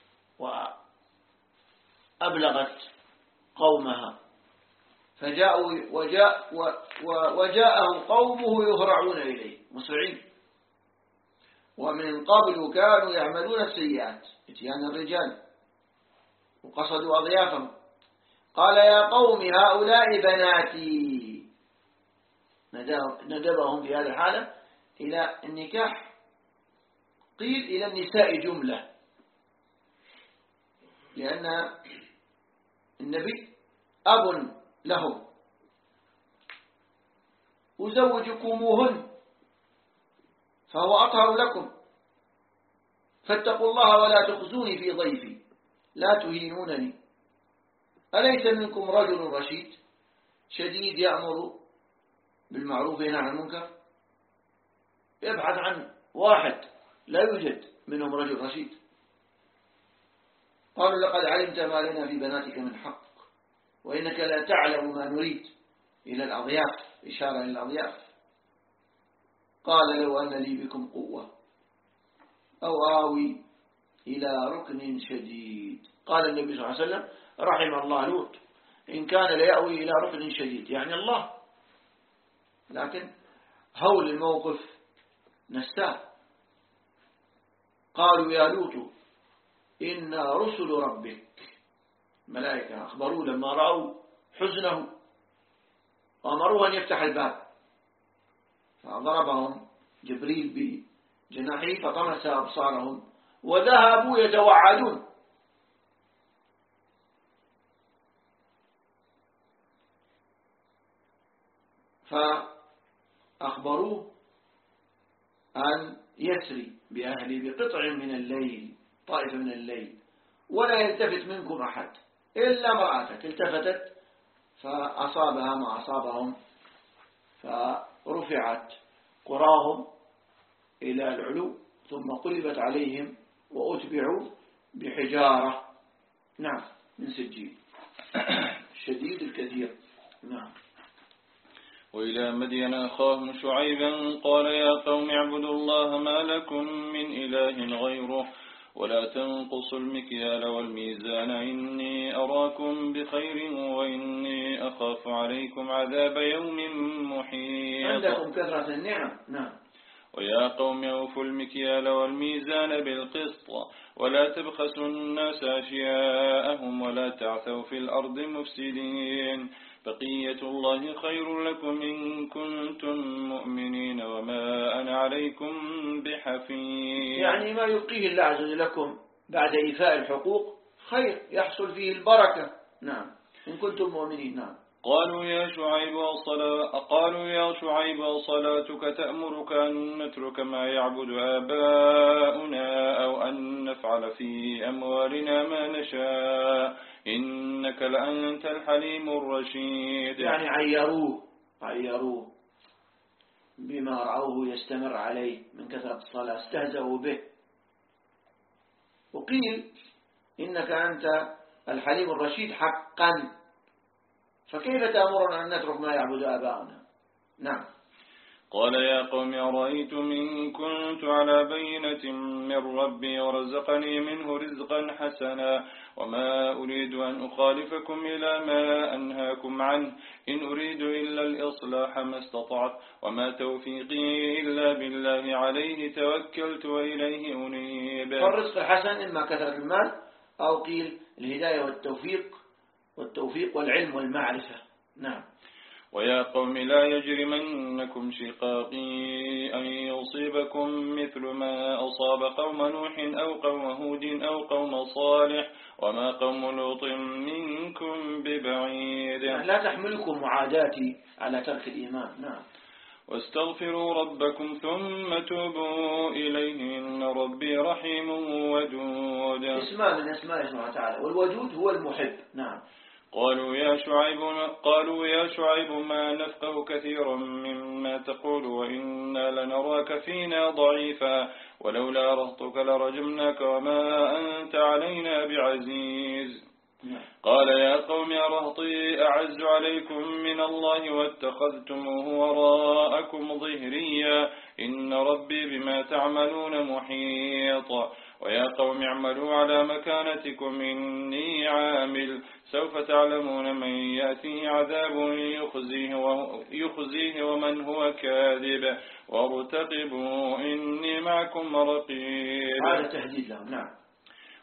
وأبلغت قومها فجاءوا وجاء وجاءهم قومه يهرعون إليه مسرعين ومن قبل كانوا يعملون السيئات اتيان الرجال وقصدوا أضيافهم قال يا قوم هؤلاء بناتي، ندبهم في هذه الحالة إلى النكاح، قيل إلى النساء جملة، لأن النبي أب لهم، أزوجكموهن فهو أطهر لكم، فاتقوا الله ولا تخزوني في ضيفي لا تهينونني، أليس منكم رجل رشيد شديد يأمر بالمعروف وينهى عن المنكر؟ يبحث عن واحد لا يوجد منهم رجل رشيد. قالوا لقد علمت ما لنا في بناتك من حق وإنك لا تعلم ما نريد، إلى الأضياف، إشارة إلى الأضياف. قال لو أن لي بكم قوة أو آوي إلى ركن شديد. قال النبي صلى الله عليه وسلم رحم الله لوط إن كان ليأوي إلى ركن شديد، يعني الله، لكن هول الموقف نستاه. قالوا يا لوط إنا رسل ربك، ملائكة أخبروه لما رأوا حزنه وأمروه أن يفتح الباب، فضربهم جبريل بجناحه فطمس أبصارهم وذهبوا يتوعدون. فأخبروه أن يسري بأهله بقطع من الليل، طائفة من الليل، ولا يلتفت منكم أحد إلا امرأتك. التفتت فأصابها ما أصابهم، فرفعت قراهم إلى العلو ثم قلبت عليهم وأتبعوا بحجارة، نعم، من سجيل الشديد الكثير. نعم. وإلى مدين أخاهم شعيبا قال يا قوم اعبدوا الله ما لكم من إله غيره ولا تنقصوا المكيال والميزان إني أراكم بخير وإني أخاف عليكم عذاب يوم محيط. عندكم كثرة النعم. نعم. ويا قوم أوفوا المكيال والميزان بالقسط ولا تبخسوا الناس أشياءهم ولا تعثوا في الأرض مفسدين بقية الله خير لكم إن كنتم مؤمنين وما أنا عليكم بحفيظ. يعني ما يبقيه الله عز وجل لكم بعد إيفاء الحقوق خير يحصل فيه البركة. نعم، إن كنتم مؤمنين. نعم. قالوا يا شعيب وصلا قالوا يا شعيب وصلاتك تأمرك أن نترك ما يعبد آباؤنا أو أن نفعل في أموالنا ما نشاء إنك لأنت الحليم الرشيد. يعني عيروه عيروه بما رأوه يستمر عليه من كثرة الصلاة، استهزأوا به. وقيل إنك أنت الحليم الرشيد حقا، فكيف تأمرنا أن نترك ما يعبد آباؤنا؟ نعم. قال يا قوم أرأيتم إن كنت على بينة من ربي ورزقني منه رزقا حسنا وما أريد أن أخالفكم إلى ما أنهاكم عنه إن أريد إلا الإصلاح ما استطعت وما توفيقي إلا بالله عليه توكلت وإليه أنيب. فالرزق الحسن إما كثرة المال أو قيل الهداية والتوفيق والتوفيق والعلم والمعرفة. نعم. ويا قوم لا يجرمنكم شقاقي أن يصيبكم مثل ما أصاب قوم نوح أو قوم هود أو قوم صالح وما قوم لوط منكم ببعيد. يعني لا تحملكم معاداتي على ترك الإيمان. نعم. واستغفروا ربكم ثم توبوا إليه إن ربي رحيم ودود. اسمان من اسماء الله تعالى، والودود هو المحب. نعم. قالوا يا شعيب قالوا يا شعيب ما نفقه كثيرا مما تقول وإنا لنراك فينا ضعيفا ولولا رهطك لرجمناك وما أنت علينا بعزيز. قال يا قوم يا رهطي أعز عليكم من الله واتخذتموه وراءكم ظهريا إن ربي بما تعملون محيط. ويا قوم اعملوا على مكانتكم إني عامل سوف تعلمون من يأتيه عذاب يخزيه, يخزيه ومن هو كاذب وارتقبوا إني معكم رقيب. هذا تهديد لهم. نعم.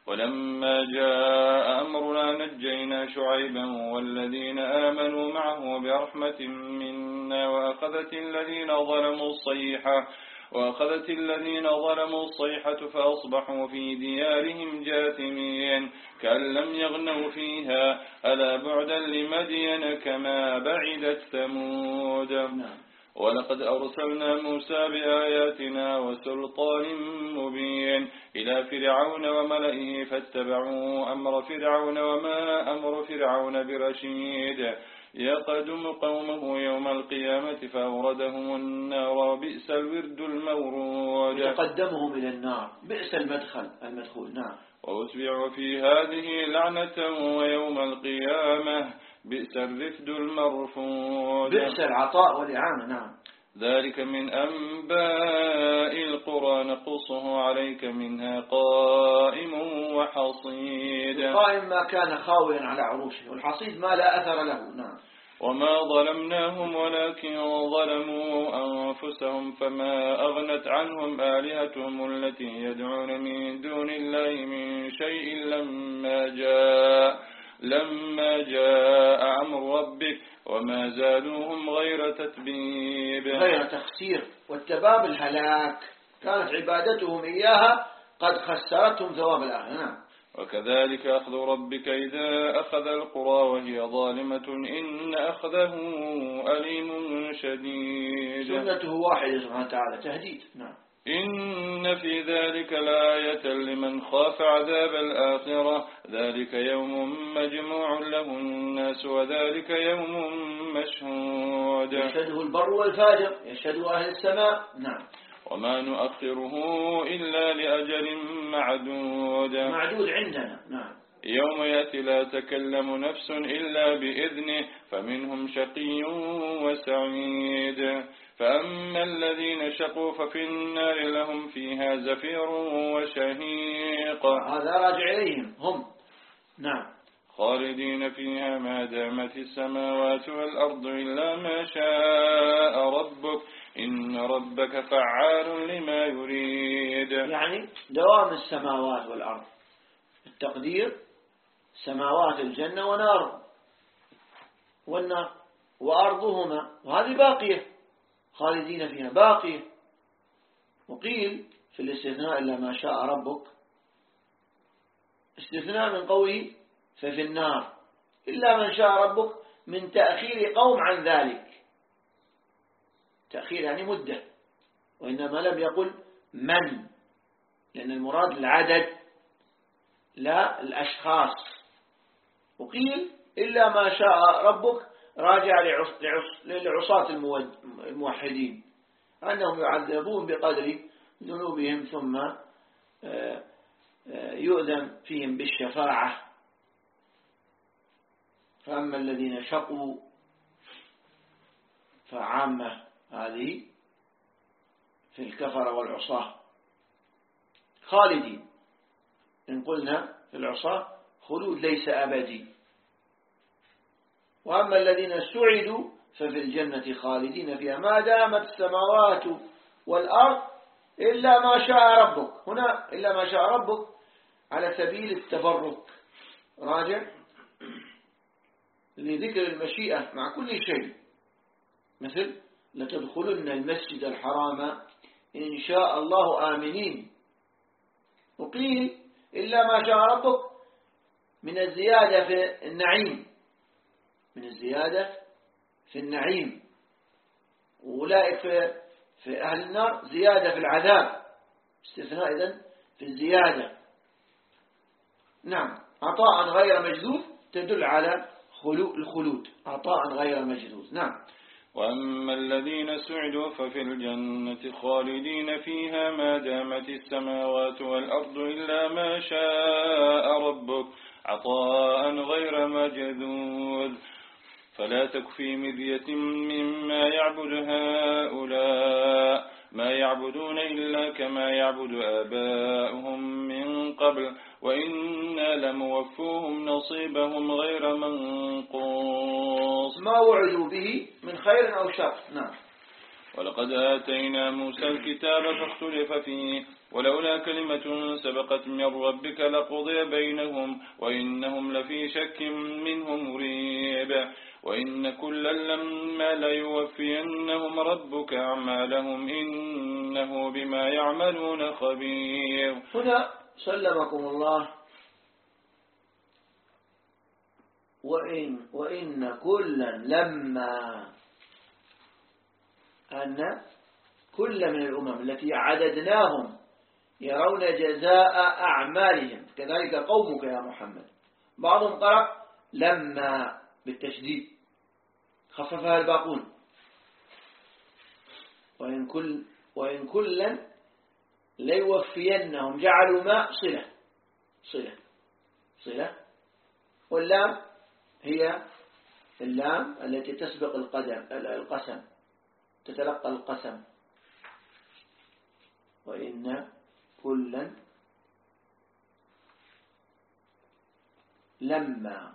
ولما جاء أمرنا نجينا شعيبا والذين آمنوا معه برحمة منا وأخذت الذين ظلموا الصيحة وأخذت الذين ظلموا الصيحة فأصبحوا في ديارهم جاثمين كأن لم يغنوا فيها ألا بعدا لمدين كما بعدت ثمود. ولقد أرسلنا موسى بآياتنا وسلطان مبين إلى فرعون وملئه فاتبعوا أمر فرعون وما أمر فرعون برشيد يقدم قومه يوم القيامة فأوردهم النار بئس الورد المورود. يتقدمهم إلى النار بئس المدخل المدخول. نعم. وأتبعوا في هذه لعنة ويوم القيامة بئس الرفد المرفود. بئس العطاء والإعانة. نعم. ذلك من أنباء القرى نقصه عليك منها قائم وحصيد. القائم ما كان خاويا على عروشه والحصيد ما لا أثر له. نعم. وما ظلمناهم ولكن ظلموا أنفسهم فما أغنت عنهم آلهتهم التي يدعون من دون الله من شيء لما جاء لما جاء أمر ربك وما زادوهم غير تتبيب. غير تخسير والتباب الهلاك. كانت عبادتهم إياها قد خسرتهم ثواب الآخرة. نعم. وكذلك أخذ ربك إذا أخذ القرى وهي ظالمة إن أخذه أليم شديد. سنته واحدة سبحانه وتعالى تهديد. نعم. إن في ذلك لآية لمن خاف عذاب الآخرة ذلك يوم مجموع له الناس وذلك يوم مشهود. يشهده البر والفاجر يشهده أهل السماء. نعم. وما نؤخره إلا لأجل معدود. معدود عندنا. نعم. يوم يأتي لا تكلم نفس إلا بإذنه فمنهم شقي وسعيد فأما الذين شقوا ففي النار لهم فيها زفير وشهيق. هذا راجع إليهم هم. نعم. خالدين فيها ما دامت السماوات والأرض إلا ما شاء ربك إن ربك فعال لما يريد. يعني دوام السماوات والأرض. التقدير سماوات الجنة ونار والنار وأرضهما وهذه باقية خالدين فيها باقية. وقيل في الاستثناء إلا ما شاء ربك استثناء من قوله ففي النار إلا من شاء ربك من تأخير قوم عن ذلك. تأخير يعني مدة وإنما لم يقل من لأن المراد العدد لا الأشخاص. وقيل إلا ما شاء ربك راجع للعصاة الموحدين أنهم يعذبون بقدر ذنوبهم ثم يؤذن فيهم بالشفاعة. فأما الذين شقوا فعامة هذه في الكفر والعصاة خالدين. إن قلنا في العصاة خلود ليس أبدي. وأما الذين سعدوا ففي الجنة خالدين فيها ما دامت السماوات والأرض إلا ما شاء ربك. هنا إلا ما شاء ربك على سبيل التبرك راجع لذكر المشيئة مع كل شيء مثل لتدخلن المسجد الحرام إن شاء الله آمنين. وقيل إلا ما شاء ربك من الزيادة في النعيم من الزيادة في النعيم. وأولئك في, في أهل النار زيادة في العذاب استثناء إذن في الزيادة. نعم. عطاء غير مجذوذ تدل على الخلود عطاء غير مجذوذ. نعم. وأما الذين سعدوا ففي الجنة خالدين فيها ما دامت السماوات والأرض إلا ما شاء ربك عطاء غير مجذوذ فلا تك في مرية مما يعبد هؤلاء ما يعبدون إلا كما يعبد آباؤهم من قبل وإنا لموفوهم نصيبهم غير منقوص. ما وعدوا به من خير أو شر. نعم. ولقد آتينا موسى الكتاب فاختلف فيه ولولا كلمة سبقت من ربك لقضي بينهم وإنهم لفي شك منه مريب وإن كلا لما ليوفينهم ربك أعمالهم إنه بما يعملون خبير. هنا سلمكم الله وإن, وإن كلا لما أن كل من الأمم التي عددناهم يرون جزاء أعمالهم كذلك قومك يا محمد. بعضهم قرأ لما بالتشديد خففها الباقون وإن كل وإن كلا ليوفينهم جعلوا ما صلة صلة صلة واللام هي اللام التي تسبق القدم القسم تتلقى القسم وإن كلا لما.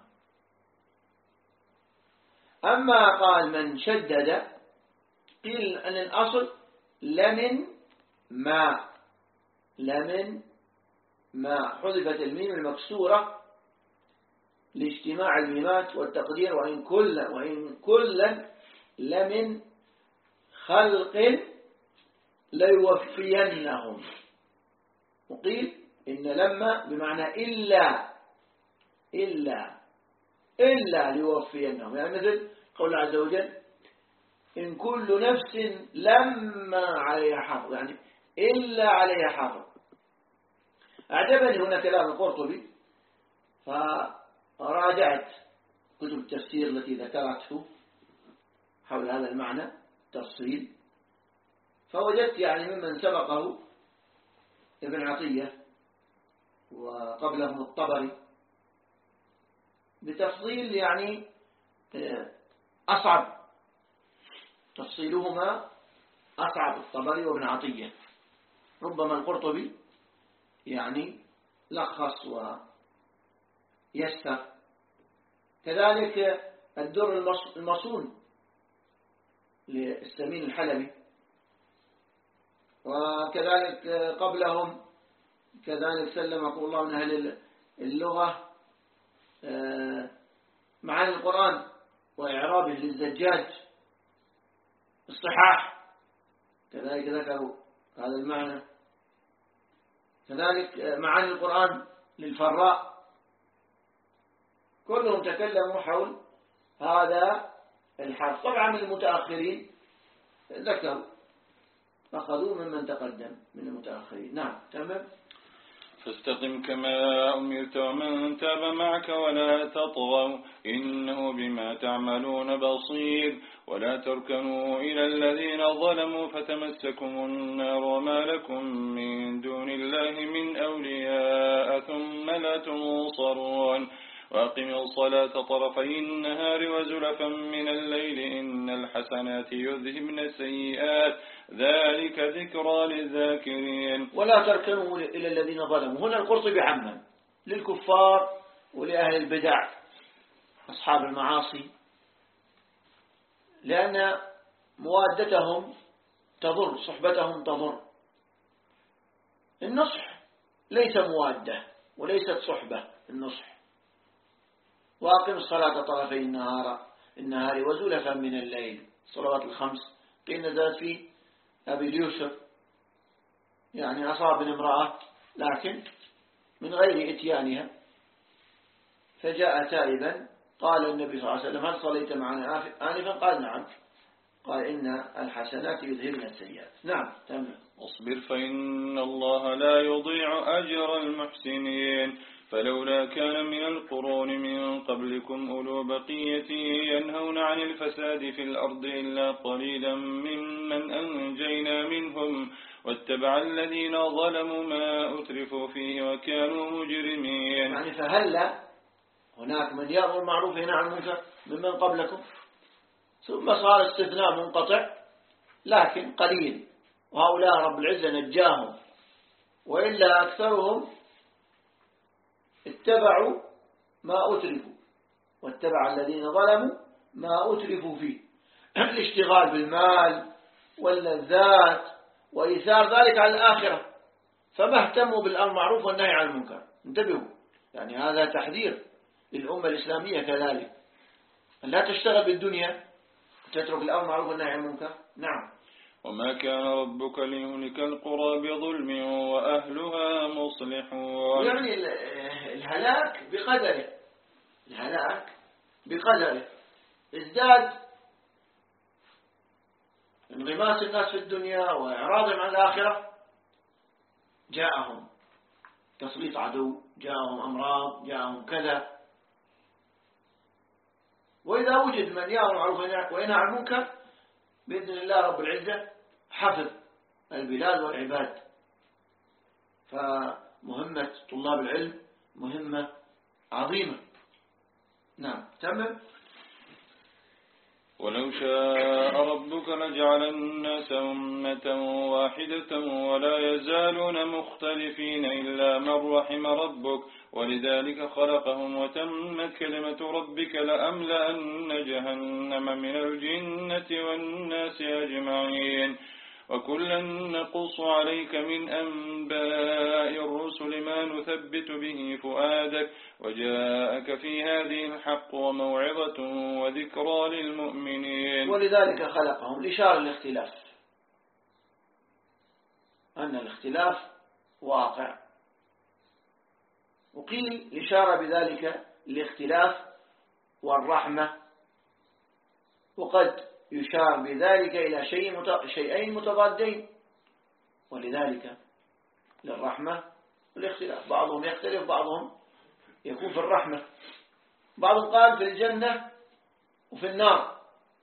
أما قال من شدد قيل أن الأصل لمن ما لمن ما حذفت الميم المكسورة لاجتماع الميمات والتقدير وإن كلا وإن كلا لمن خلق ليوفينهم. وقيل إن لما بمعنى إلا إلا إلا ليوفينهم يعني مثل قول عز وجل إن كل نفس لما عليها حافظ يعني إلا عليها حافظ. أعجبني هنا كلام القرطبي فراجعت كتب التفسير التي ذكرته حول هذا المعنى تفصيل فوجدت يعني ممن سبقه ابن عطية وقبلهم الطبري بتفصيل يعني أصعب تفصيلهما أصعب الطبري وابن عطية. ربما القرطبي يعني لخص ويسر كذلك الدر المصون للسمين الحلبي وكذلك قبلهم كذلك سلمكم الله من أهل اللغة معاني القرآن وإعرابه للزجاج الصحاح كذلك ذكروا هذا المعنى. كذلك معاني القرآن للفراء كلهم تكلموا حول هذا الحرف. طبعا المتأخرين ذكروا أخذوا ممن تقدم من المتأخرين. نعم تمام. فاستقم كما أمرت ومن تاب معك ولا تطغوا إنه بما تعملون بصير ولا تركنوا إلى الذين ظلموا فتمسكم النار وما لكم من دون الله من أولياء ثم لا تنصرون وأقموا الصلاة طرفي النهار وزلفا من الليل إن الحسنات يذهبن السيئات ذلك ذكرى للذاكرين. ولا تركنوا إلى الذين ظلموا. هنا القرطبي عمم للكفار ولأهل البدع أصحاب المعاصي لأن موادتهم تضر صحبتهم تضر. النصح ليس موادة وليست صحبة النصح. وأقم الصلاة طرفي النهار النهار وزلفا من الليل صلوات الخمس قيل نزلت في أبي اليوسف يعني أصاب امرأة لكن من غير إتيانها فجاء تائبا قال النبي صلى الله عليه وسلم هل صليت معنا آنفا قال نعم قال إن الحسنات يذهبن السيئات. نعم تمام. اصبر فإن الله لا يضيع أجر المحسنين فلولا كان من القرون من قبلكم أولو بقية ينهون عن الفساد في الأرض إلا قليلا ممن أنجينا منهم واتبع الذين ظلموا ما أترفوا فيه وكانوا مجرمين. يعني فهل هناك من يأمر المعروف وينهى عن المنكر ممن قبلكم ثم صار استثناء منقطع لكن قليل وهؤلاء رب العزة نجاهم وإلا أكثرهم اتبعوا ما أترفوا واتبع الذين ظلموا ما أترفوا فيه الاشتغال بالمال واللذات وإيثار ذلك على الآخرة فما اهتموا بالأمر المعروف والنهي عن المنكر. انتبهوا، يعني هذا تحذير للأمة الإسلامية كذلك، أن لا تشتغل بالدنيا وتترك الأمر المعروف والنهي عن المنكر. نعم. وما كان ربك ليهلك القرى بظلم وأهلها مصلحون. يعني الهلاك بقدره، الهلاك بقدره. ازداد انغماس الناس في الدنيا وإعراضهم عن الآخرة، جاءهم تسليط عدو، جاءهم أمراض، جاءهم كذا. وإذا وجد من يأمر بالمعروف وينهى عن المنكر بإذن الله رب العزة حفظ البلاد والعباد. فمهمة طلاب العلم مهمة عظيمة. نعم. تمام. ولو شاء ربك لجعل الناس أمة واحدة ولا يزالون مختلفين إلا من رحم ربك ولذلك خلقهم وتمت كلمة ربك لأملأن جهنم من الجنة والناس أجمعين وكلا نقص عليك من أنباء الرسل ما نثبت به فؤادك وجاءك في هذه الحق وموعظة وذكرى للمؤمنين. ولذلك خلقهم لإشارة الاختلاف، أن الاختلاف واقع، وقيل إشارة بذلك الاختلاف والرحمة، وقد يشار بذلك إلى شيء شيئين متضادين، ولذلك للرحمة والاختلاف، بعضهم يختلف بعضهم يكون في الرحمة، بعضهم قال في الجنة وفي النار،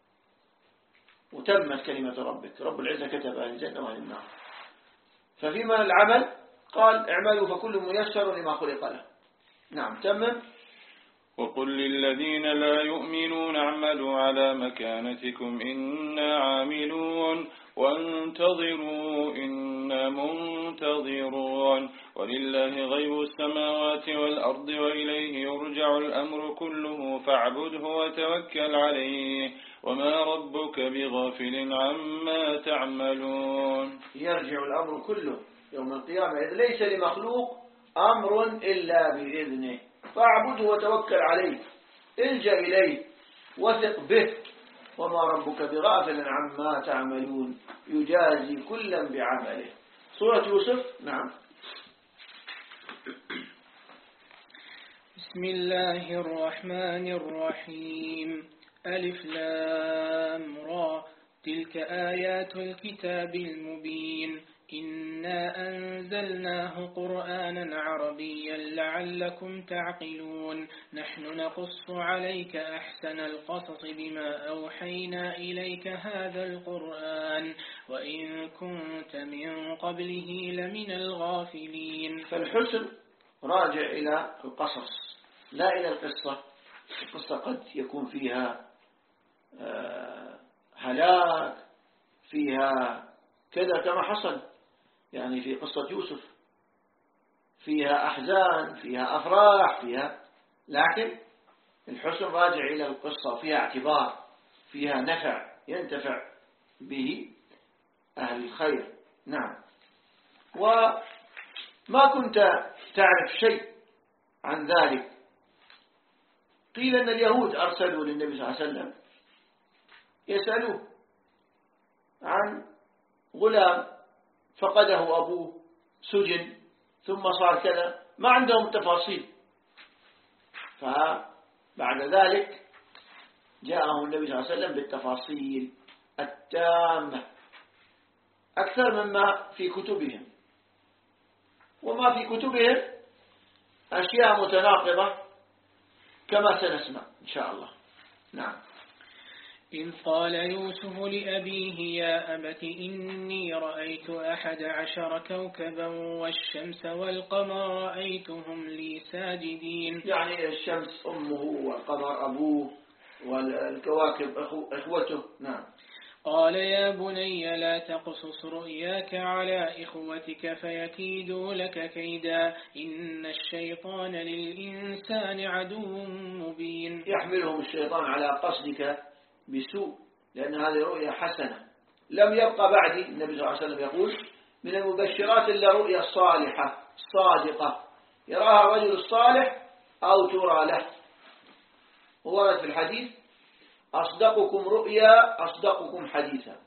وتمت كلمة ربك، رب العزة كتب أهل الجنة وأهل النار. ففيما العمل قال اعملوا فكل ميسر لما خلق له. نعم. تمم. وقل للذين لا يؤمنون اعملوا على مكانتكم إنا عاملون وانتظروا إنا منتظرون ولله غيب السماوات والأرض وإليه يرجع الأمر كله فاعبده وتوكل عليه وما ربك بغافل عما تعملون. يرجع الأمر كله يوم القيامة، إذ ليس لمخلوق أمر إلا بإذنه، فاعبده وتوكل عليه، الجأ إليه وثق به وما ربك بغافل عما تعملون يجازي كلا بعمله. سورة يوسف. نعم. بسم الله الرحمن الرحيم. ألف لام را تلك آيات الكتاب المبين إنا أنزلناه قرآنا عربيا لعلكم تعقلون نحن نقص عليك أحسن القصص بما أوحينا إليك هذا القرآن وإن كنت من قبله لمن الغافلين. فالحسن راجع إلى القصص لا إلى القصة. القصة قد يكون فيها هلاك، فيها كذا كما حصل يعني في قصة يوسف، فيها أحزان، فيها أفراح، فيها، لكن الحسن راجع إلى القصة، فيها اعتبار، فيها نفع ينتفع به أهل الخير. نعم. وما كنت تعرف شيء عن ذلك. قيل أن اليهود أرسلوا للنبي صلى الله عليه وسلم يسألوه عن غلام فقده أبوه، سجن، ثم صار كذا، ما عندهم تفاصيل. فبعد ذلك جاءهم النبي صلى الله عليه وسلم بالتفاصيل التامة أكثر مما في كتبهم، وما في كتبهم أشياء متناقضة كما سنسمع إن شاء الله. نعم. إذ قال يوسف لأبيه يا أبت إني رأيت أحد عشر كوكبا والشمس والقمر رأيتهم لي ساجدين. يعني الشمس أمه والقمر أبوه والكواكب إخوته. نعم. قال يا بني لا تقصص رؤياك على إخوتك فيكيدوا لك كيدا إن الشيطان للإنسان عدو مبين. يحملهم الشيطان على قصدك بسوء، لأن هذه رؤيا حسنة. لم يبقى بعدي، النبي صلى الله عليه وسلم يقول من المبشرات إلا رؤيا صالحة صادقة يراها الرجل الصالح أو ترى له. ورد في الحديث أصدقكم رؤيا أصدقكم حديثا،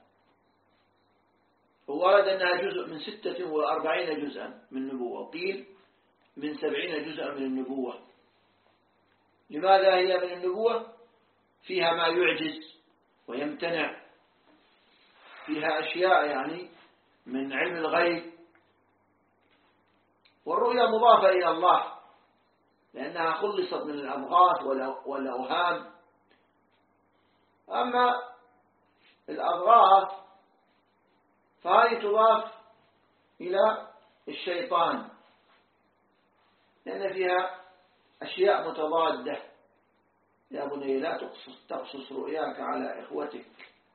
وورد أنها جزء من ستة وأربعين جزءا من النبوة، وقيل من سبعين جزءا من النبوة. لماذا هي من النبوة؟ فيها ما يعجز ويمتنع، فيها أشياء يعني من علم الغيب. والرؤيا مضافة إلى الله لأنها خلصت من الأضغاث والأوهام. أما الأضغاث فهذه تضاف إلى الشيطان لأن فيها أشياء متضادة. يا بني لا تقصص, تقصص رؤياك على إخوتك،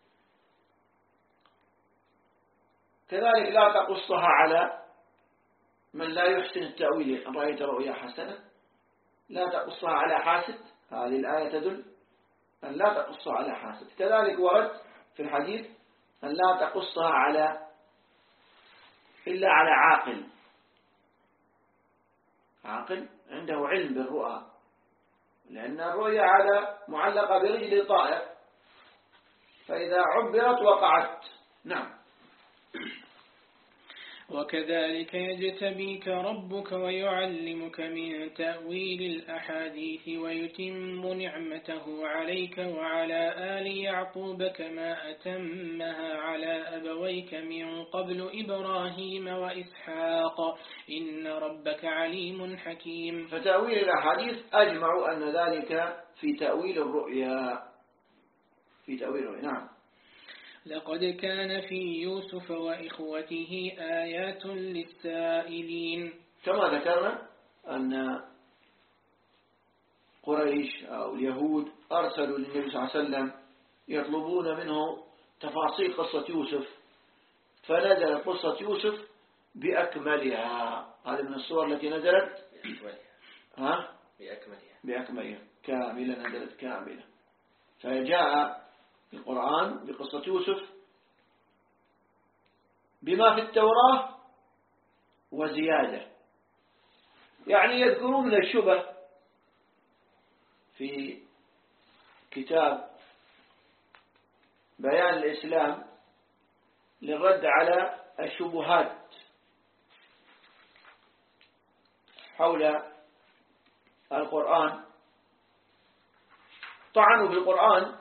كذلك لا تقصها على من لا يحسن التأويل. إن رأيت رؤيا حسنة لا تقصها على حاسد، هذه الآية تدل أن لا تقصها على حاسد. كذلك ورد في الحديث أن لا تقصها على إلا على عاقل، عاقل عنده علم بالرؤى، لأن الرؤيا على معلقة برجل طائر، فإذا عبرت وقعت. نعم. وكذلك يجتبيك ربك ويعلمك من تأويل الأحاديث ويتم نعمته عليك وعلى آل يعقوب كما أتمها على أبويك من قبل إبراهيم وإسحاق إن ربك عليم حكيم. فتأويل الأحاديث أجمعوا أن ذلك في تأويل الرؤيا، في تأويل الرؤيا. نعم. لقد كان في يوسف وإخوته آيات للسائلين. كما ذكرنا أن قريش أو اليهود أرسلوا للنبي صلى الله عليه وسلم يطلبون منه تفاصيل قصة يوسف، فنزل قصة يوسف بأكملها. هذه من الصور التي نزلت ها؟ بأكملها بأكملها كاملة، نزلت كاملة. فجاء القرآن بقصة يوسف بما في التوراة وزيادة، يعني يذكرون من الشبه في كتاب بيان الإسلام للرد على الشبهات حول القرآن. طعنوا في القرآن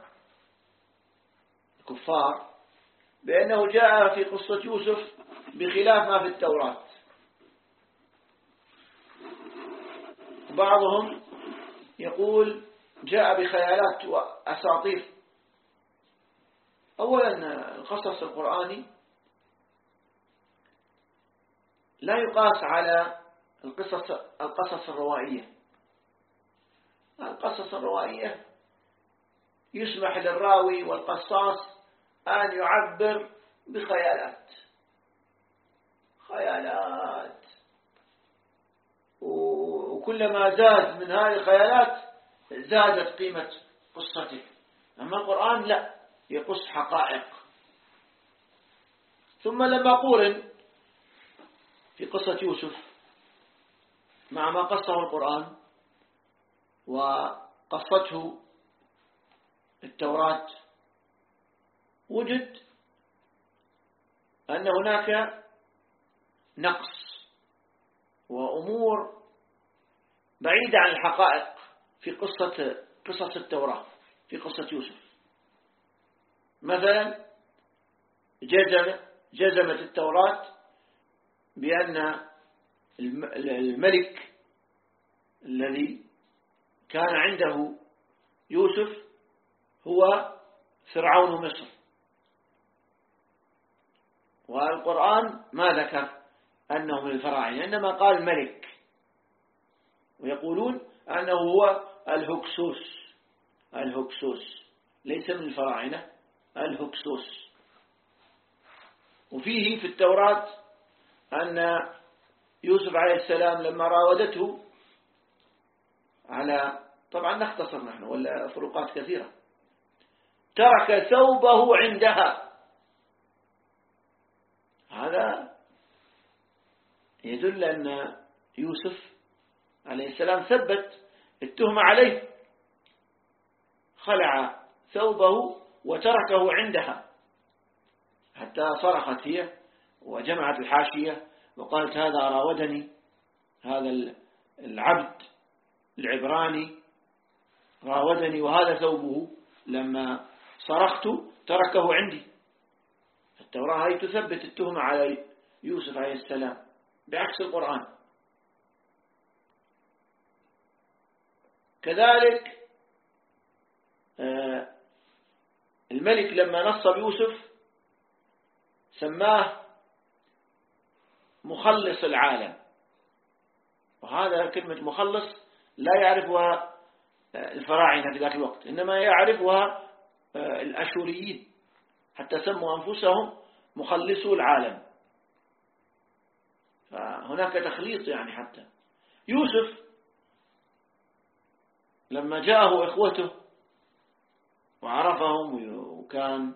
الكفار بأنه جاء في قصة يوسف بخلاف ما في التوراة. بعضهم يقول جاء بخيالات وأساطير. أولا القصص القرآني لا يقاس على القصص القصص الروائية. القصص الروائية يسمح للراوي والقصاص أن يعبر بخيالات خيالات وكلما زاد من هذه الخيالات زادت قيمة قصته. أما القرآن لا، يقص حقائق. ثم لما قورن في قصة يوسف مع ما قصه القرآن وقصته التوراة، وجد أن هناك نقص وأمور بعيدة عن الحقائق في قصة قصص التوراة، في قصة يوسف. مثلا جزم جزمت التوراة بأن الملك الذي كان عنده يوسف هو فرعون مصر، والقرآن ما ذكر أنه من الفراعنة، إنما قال ملك، ويقولون أنه هو الهكسوس. الهكسوس ليس من الفراعنة، الهكسوس. وفيه في التوراة أن يوسف عليه السلام لما راودته على، طبعا نختصر نحن ولا فروقات كثيرة، ترك ثوبه عندها. هذا يدل أن يوسف عليه السلام ثبت التهمة عليه، خلع ثوبه وتركه عندها حتى صرخت هي وجمعت الحاشية وقالت هذا راودني، هذا العبد العبراني راودني وهذا ثوبه، لما صرخت تركه عندي. التوراة هي تثبت التهمة على يوسف عليه السلام بعكس القرآن. كذلك الملك لما نصب يوسف سماه مخلص العالم، وهذا كلمة مخلص لا يعرفها الفراعنة في ذاك الوقت، إنما يعرفها الأشوريين، حتى سموا أنفسهم مخلصو العالم. فهناك تخليط يعني. حتى يوسف لما جاءه إخوته وعرفهم وكان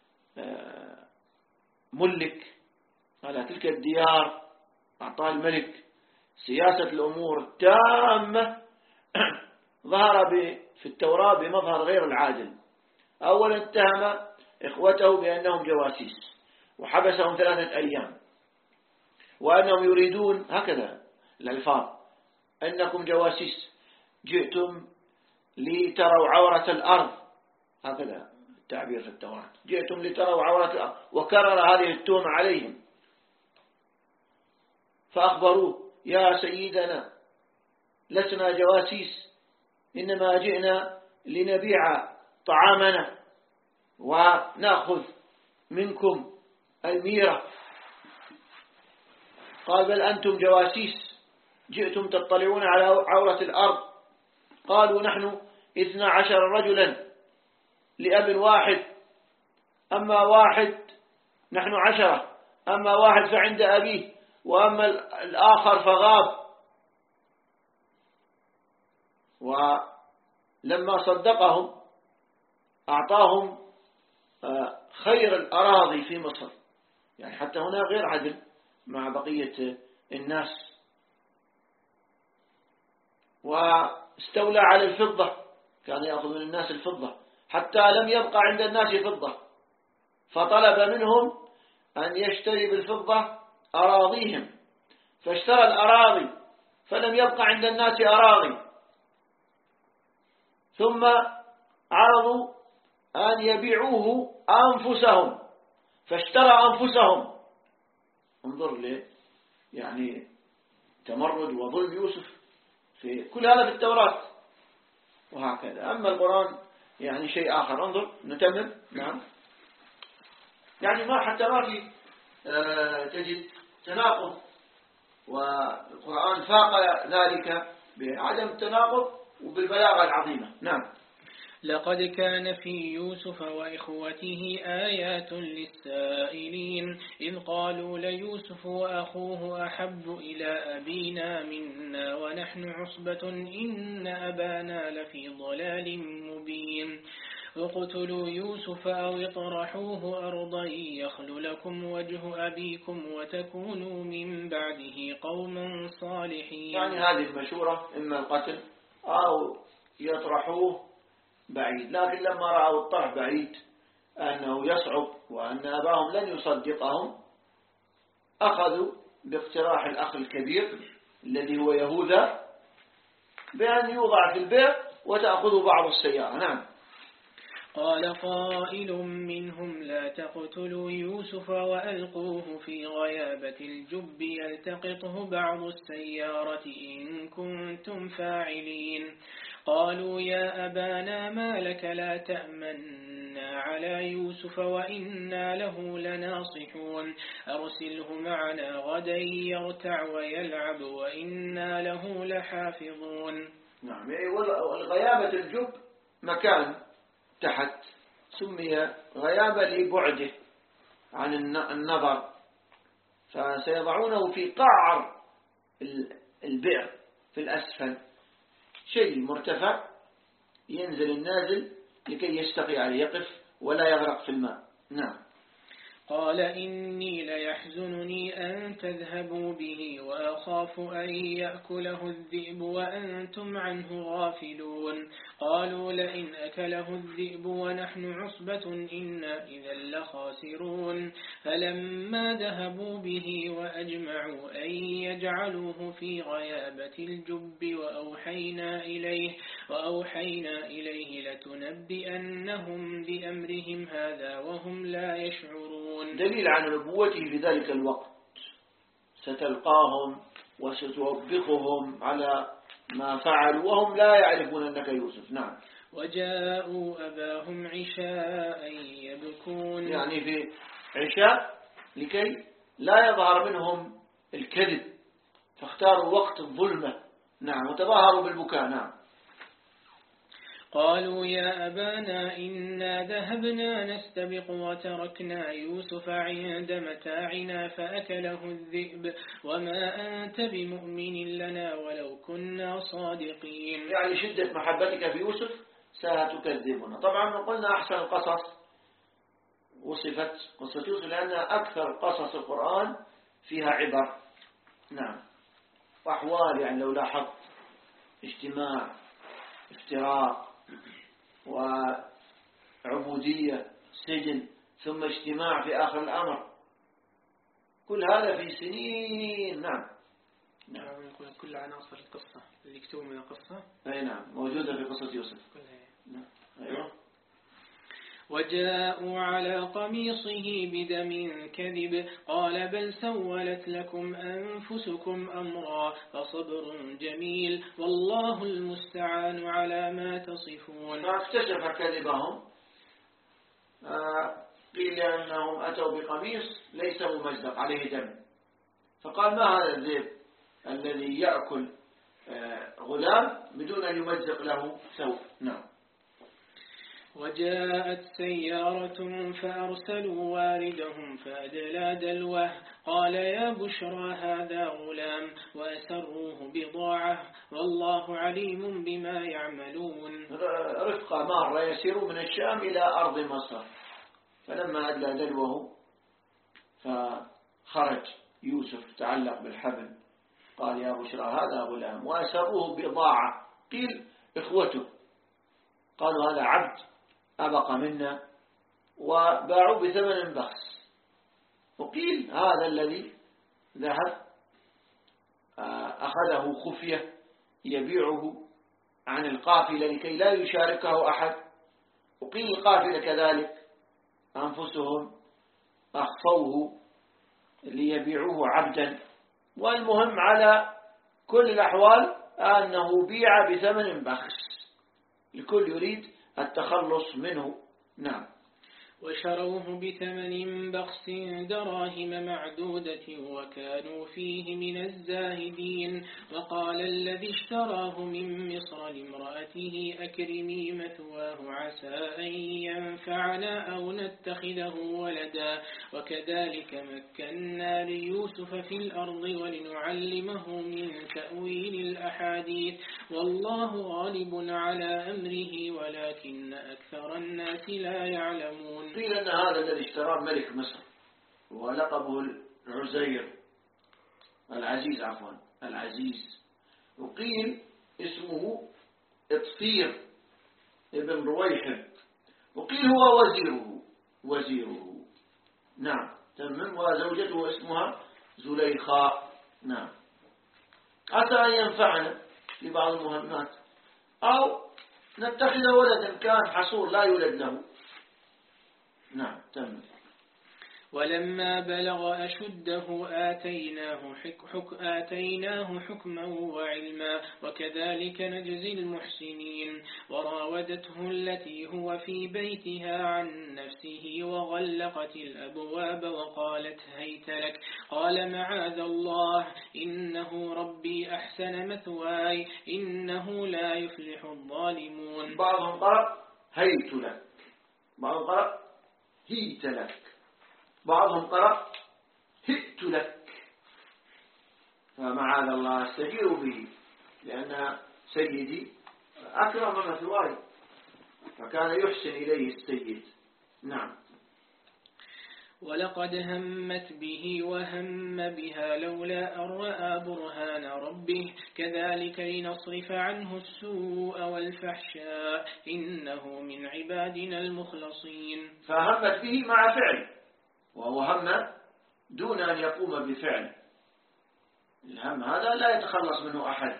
ملك على تلك الديار، أعطاه الملك سياسة الأمور التامة، ظهر في التوراة بمظهر غير العادل. أولا اتهم إخوته بأنهم جواسيس وحبسهم ثلاثة أيام، وأنهم يريدون هكذا الألفاظ أنكم جواسيس جئتم لتروا عورة الأرض، هكذا التعبير في التوراة، جئتم لتروا عورة الأرض، وكرر هذه التهمة عليهم. فأخبروه يا سيدنا لسنا جواسيس، إنما جئنا لنبيع طعامنا ونأخذ منكم الميرة. قال بل أنتم جواسيس جئتم تطلعون على عورة الأرض. قالوا نحن اثنا عشر رجلا لأب واحد، أما واحد نحن عشرة، أما واحد فعند أبيه، وأما الآخر فغاب. ولما صدقهم أعطاهم خير الأراضي في مصر، يعني حتى هنا غير عدل مع بقية الناس. واستولى على الفضة، كان يأخذ من الناس الفضة حتى لم يبقى عند الناس فضة، فطلب منهم أن يشتري بالفضة أراضيهم، فاشترى الأراضي فلم يبقى عند الناس أراضي، ثم عرضوا أن يبيعوه أنفسهم فاشترى أنفسهم. انظر لي يعني تمرد وظلم يوسف في كل هذا في التوراة، وهكذا. أما القرآن يعني شيء آخر. انظر نتمم. نعم، يعني ما حتى ما في آه تجد تناقض، والقرآن فاق ذلك بعدم التناقض وبالبلاغة العظيمة. نعم. لقد كان في يوسف وإخوته آيات للسائلين إذ قالوا ليوسف وأخوه أحب إلى أبينا منا ونحن عصبة إن أبانا لفي ضلال مبين اقتلوا يوسف أو اطرحوه أرضا يخل لكم وجه أبيكم وتكونوا من بعده قوما صالحين. يعني هذه المشورة إما القتل أو يطرحوه بعيد، لكن لما رأوا الطرح بعيد أنه يصعب وأن أباهم لن يصدقهم أخذوا باقتراح الأخ الكبير الذي هو يهوذا بأن يوضع في البئر وتأخذوا بعض السيارة. نعم. قال قائل منهم لا تقتلوا يوسف وألقوه في غيابة الجب يلتقطه بعض السيارة إن كنتم فاعلين. قالوا يا أبانا ما لك لا تأمنا على يوسف وإنا له لناصحون أرسله معنا غدا يرتع ويلعب وإنا له لحافظون. نعم. والغيابة الجب مكان تحت سمي غيابة لبعده عن النظر، فسيضعونه في قعر البئر في الأسفل، شيء مرتفع ينزل النازل لكي يستقي عليه، يقف ولا يغرق في الماء. نعم. قال إني ليحزنني أن تذهبوا به وأخاف أن يأكله الذئب وأنتم عنه غافلون قالوا لئن أكله الذئب ونحن عصبة إنا إذا لخاسرون فلما ذهبوا به وأجمعوا أن يجعلوه في غيابة الجب وأوحينا إليه, وأوحينا إليه لتنبئنهم بأمرهم هذا وهم لا يشعرون. دليل على نبوته في ذلك الوقت، ستلقاهم وستوبخهم على ما فعلوا وهم لا يعرفون أنك يوسف. نعم. وجاءوا أباهم عشاء يبكون، يعني في عشاء لكي لا يظهر منهم الكذب، فاختاروا وقت الظلمة. نعم. وتظاهروا بالبكاء. نعم. قالوا يا أبانا إنا ذهبنا نستبق وتركنا يوسف عند متاعنا فأكله الذئب وما أنت بمؤمن لنا ولو كنا صادقين. يعني شدة محبتك في يوسف ستكذبنا. طبعا قلنا أحسن القصص وصفت قصة يوسف لأنها أكثر قصص القرآن فيها عبر. نعم. وأحوال، يعني لو لاحظت اجتماع، افتراق، وعبودية، سجن، ثم اجتماع في آخر الأمر، كل هذا في سنين. نعم. نعم. يقول كل عناصر القصة اللي يكتبوا من القصة أي نعم موجودة في قصة يوسف. نعم. أيوه. وجاءوا على قميصه بدم كذب قال بل سولت لكم أنفسكم أمرا فصبر جميل والله المستعان على ما تصفون. فاكتشف كذبهم، قيل أنهم أتوا بقميص ليس ممزق عليه دم، فقال ما هذا الذئب الذي يأكل غلام بدون أن يمزق له ثوب. نعم. وجاءت سيارة فأرسلوا واردهم فأدلى دلوه قال يا بشرى هذا غلام وأسروه بضاعة والله عليم بما يعملون. رفقة مارة يسير من الشام إلى أرض مصر، فلما أدلى دلوه فخرج يوسف تعلق بالحبل قال يا بشرى هذا غلام وأسروه بضاعة. قيل إخوته قالوا هذا عبد أبقى منا وباعوا بثمن بخس، وقيل هذا الذي ذهب أخذه خفية يبيعه عن القافلة لكي لا يشاركه أحد، وقيل القافلة كذلك أنفسهم أخفوه ليبيعوه عبدا. والمهم على كل الأحوال أنه بيع بثمن بخس، الكل يريد التخلص منه. نعم. وشروه بثمن بخس دراهم معدودة وكانوا فيه من الزاهدين. وقال الذي اشتراه من مصر لامرأته أكرمي مثواه عسى أن ينفعنا أو نتخذه ولدا وكذلك مكنا ليوسف في الأرض ولنعلمه من تأويل الأحاديث والله غالب على أمره ولكن أكثر الناس لا يعلمون. قيل أن هذا الذي اشتراه ملك مصر ولقبه العزير العزيز عفوا العزيز، وقيل اسمه اطفير ابن رويحب، وقيل هو وزيره وزيره نعم تمام، وزوجته اسمها زليخاء. نعم. عسى أن ينفعنا في بعض المهمات أو نتخذ ولدا، كان حصور لا يولد له. نعم تمام. ولما بلغ أشده آتيناه, حك حك آتيناه حكما وعلما وكذلك نجزي المحسنين. وراودته التي هو في بيتها عن نفسه وغلقت الأبواب وقالت هيت لك قال معاذ الله إنه ربي أحسن مثواي إنه لا يفلح الظالمون. بعضهم قرأ هيت لك، بعضهم قرأ هيت لك، بعضهم قرأ هئت لك، فمعاذ الله استجير به لأن سيدي أكرم مثواي فكان يحسن إليه السيد. نعم. ولقد همت به وهم بها لولا أن رأى برهان ربه كذلك لنصرف عنه السوء والفحشاء إنه من عبادنا المخلصين. فهمت به مع فعل، وهو هم دون أن يقوم بفعل. الهم هذا لا يتخلص منه أحد،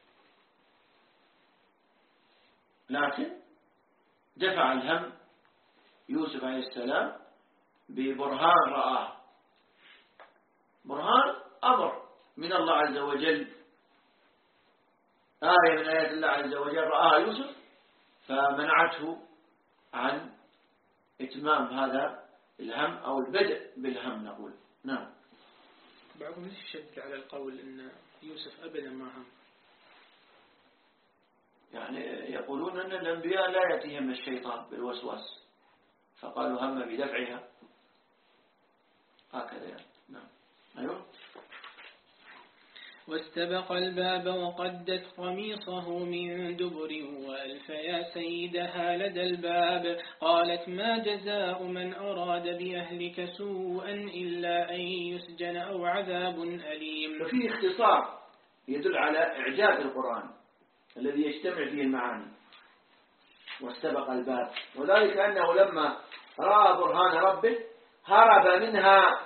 لكن دفع الهم يوسف عليه السلام ببرهان رآه. برهان أمر من الله عز وجل، آية من آيات الله عز وجل رآها يوسف فمنعته عن إتمام هذا الهم أو البدء بالهم نقول. نعم. بعضهم يشدد على القول أن يوسف أبدا ما هم، يعني يقولون أن الأنبياء لا يأتيهم الشيطان بالوسواس فقالوا هم بدفعها هكذا يعني. نعم. أيوه. واستبق الباب وقدت قميصه من دبر وألف يا سيدها لدى الباب قالت ما جزاء من أراد بأهلك سوءا إلا أن يسجن أو عذاب أليم. ففي اختصار يدل على إعجاز القرآن الذي يجتمع فيه المعاني. واستبق الباب، وذلك أنه لما رأى برهان ربه هرب منها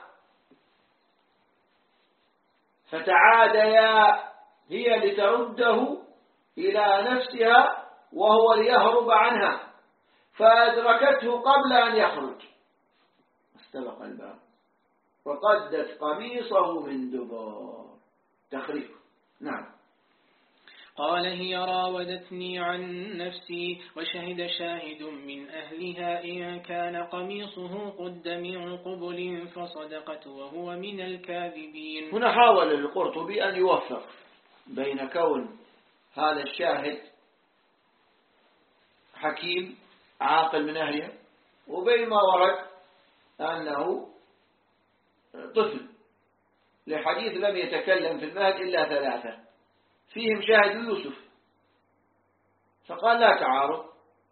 فتعاديا، هي لترده إلى نفسها وهو ليهرب عنها، فأدركته قبل أن يخرج. استبق الباب وقدت قميصه من دبر. تخريف. نعم. قال هي راودتني عن نفسي وشهد شاهد من أهلها إن كان قميصه قد من قبل فصدقت وهو من الكاذبين. هنا حاول القرطبي أن يوفق بين كون هذا الشاهد حكيم عاقل من أهلها وبين ما ورد أنه طفل، لحديث لم يتكلم في المهد إلا ثلاثة فيهم شاهد يوسف، فقال لا تعارض.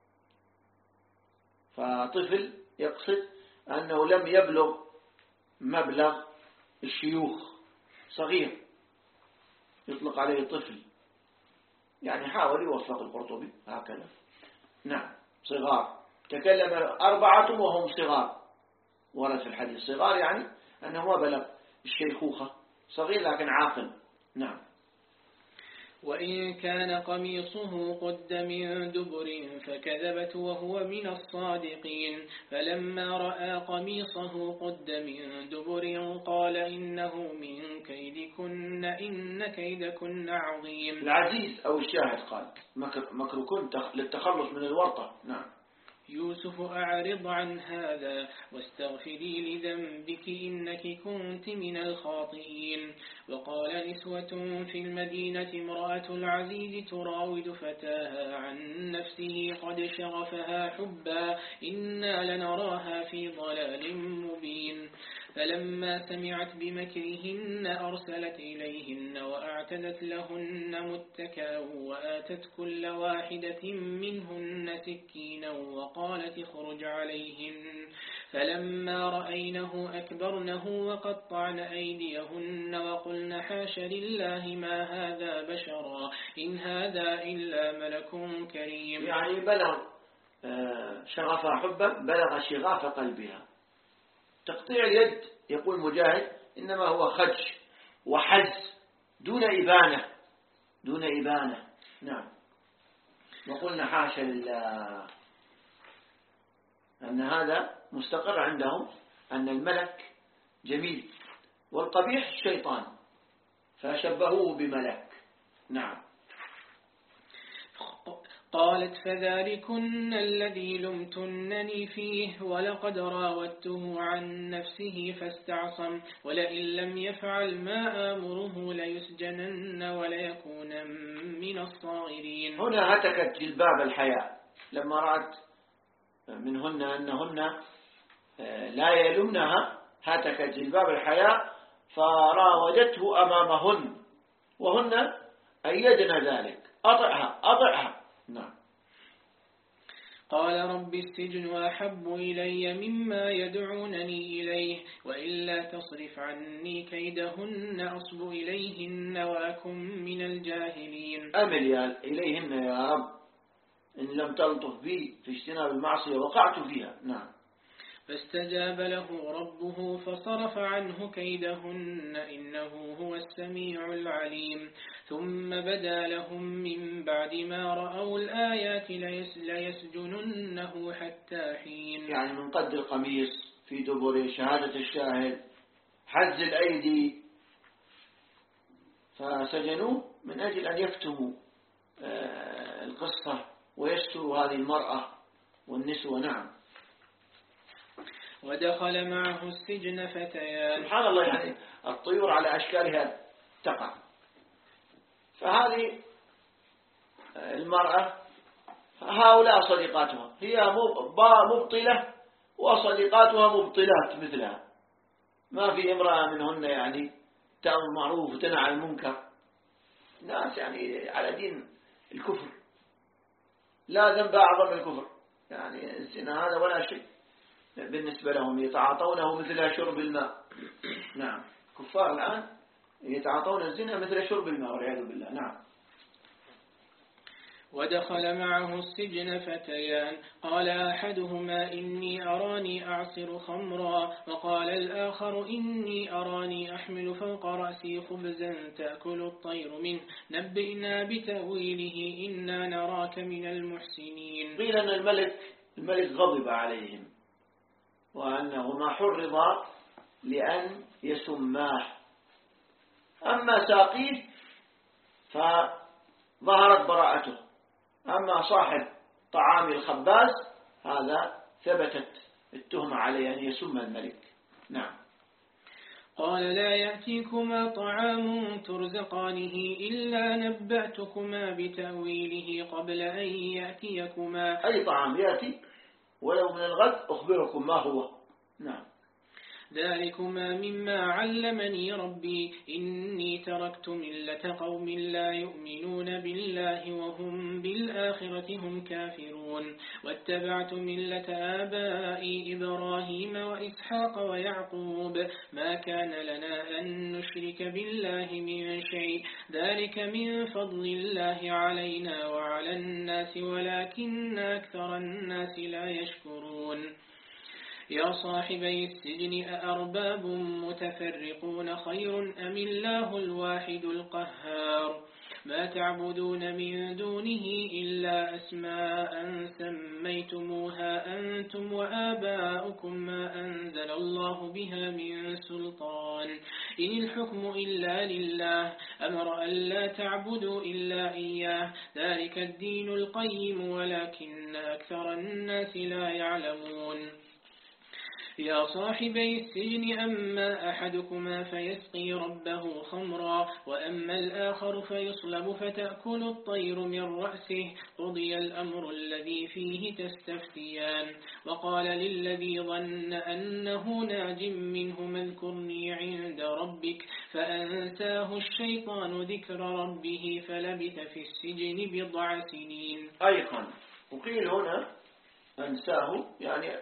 فطفل يقصد أنه لم يبلغ مبلغ الشيوخ، صغير يطلق عليه طفل، يعني حاول يوفق القرطبي هكذا. نعم. صغار، تكلم أربعة وهم صغار، ورد في الحديث صغار يعني أنه ما بلغ الشيخوخة، صغير لكن عاقل. نعم. وإن كان قميصه قد من دبر فكذبت وهو من الصادقين فلما رأى قميصه قد من دبر قال إنه من كيدكن إن كيدكن عظيم. العزيز أو الشاهد قال مكركن للتخلص من الورطة. نعم. يوسف أعرض عن هذا واستغفري لذنبك إنك كنت من الخاطئين. وقال نسوة في المدينة امرأة العزيز تراود فتاها عن نفسه قد شغفها حبا إنا لنراها في ضلال مبين. فلما سمعت بمكرهن أرسلت إليهن وأعتدت لهن متكأ وآتت كل واحدة منهن سكينا وقالت اخرج عليهن. فلما رأينه أكبرنه وقطعن أيديهن وقلن حاش لله ما هذا بشرا إن هذا إلا ملك كريم. يعني بلغ شغفها حبا، بلغ شغاف قلبها. تقطيع اليد يقول مجاهد إنما هو خدش وحز دون إبانة، دون إبانة. نعم. وقلنا حاشا لله، أن هذا مستقر عندهم أن الملك جميل والقبيح الشيطان، فشبهوه بملك. نعم. قالت فذلكن الذي لمتنني فيه ولقد راودته عن نفسه فاستعصم ولئن لم يفعل ما آمره ليسجنن وليكون من الصاغرين. هنا هتكت جلباب الحياء لما رأت منهن أنهن لا يلمنها، هتكت جلباب الحياء فراودته أمامهن وهن أيدن ذلك، أطعها أطعها. نعم. قال رب السجن أحب إلي مما يدعونني إليه وإلا تصرف عني كيدهن أصب إليهن وأكن من الجاهلين. أمل إليهن يا رب، إن لم تلطف بي في اجتناب المعصية وقعت فيها. نعم. فاستجاب له ربه فصرف عنه كيدهن إنه هو السميع العليم. ثم بدا لهم من بعد ما رأوا الآيات ليسجننه حتى حين. يعني من قد القميص في دبر، شهادة الشاهد، حز الأيدي، فسجنوه من أجل أن يكتموا القصة ويستروا هذه المرأة والنسوة. نعم. ودخل معه السجن فتيان. سبحان الله، يعني الطيور على أشكالها تقع. فهذه المرأة هؤلاء صديقاتها، هي مبطلة وصديقاتها مبطلات مثلها، ما في امرأة منهن يعني تأمر بالمعروف وتنهى عن المنكر. ناس يعني على دين الكفر، لا ذنب أعظم من الكفر، يعني الزنا هذا ولا شيء بالنسبة لهم، يتعاطونه مثل شرب الماء. نعم. كفار الآن يتعاطون الزنا مثل شرب الماء والعياذ بالله. نعم. ودخل معه السجن فتيان قال أحدهما إني أراني أعصر خمرا وقال الآخر إني أراني أحمل فوق رأسي خبزا تأكل الطير منه نبئنا بتأويله إنا نراك من المحسنين. قيل أن الملك الملك غضب عليهم وأنه ما حرض لأن يسماه، أما ساقيه فظهرت براءته، أما صاحب طعام الخباز هذا ثبتت التهمة عليه أن يسم الملك. نعم. قال لا يأتيكما طعام ترزقانه إلا نبأتكما بتأويله قبل أن يأتيكما. أي طعام يأتي ولو من الغد أخبركم ما هو. نعم. ذلكما مما علمني ربي إني تركت ملة قوم لا يؤمنون بالله وهم بالآخرة هم كافرون واتبعت ملة آبائي إبراهيم وإسحاق ويعقوب ما كان لنا أن نشرك بالله من شيء ذلك من فضل الله علينا وعلى الناس ولكن أكثر الناس لا يشكرون. يا صاحبي السجن أأرباب متفرقون خير أم الله الواحد القهار ما تعبدون من دونه إلا أسماء سميتموها أنتم وآباؤكم ما أنزل الله بها من سلطان إن الحكم إلا لله أمر أن لا تعبدوا إلا إياه ذلك الدين القيم ولكن أكثر الناس لا يعلمون. يا صاحبي السجن أما أحدكما فيسقي ربه خمرا وأما الآخر فيصلب فتأكل الطير من رأسه قضي الأمر الذي فيه تستفتيان وقال للذي ظن أنه ناج منه اذكرني عند ربك فأنساه الشيطان ذكر ربه فلبث في السجن بضع سنين. أيقن. وقيل هنا أنساه يعني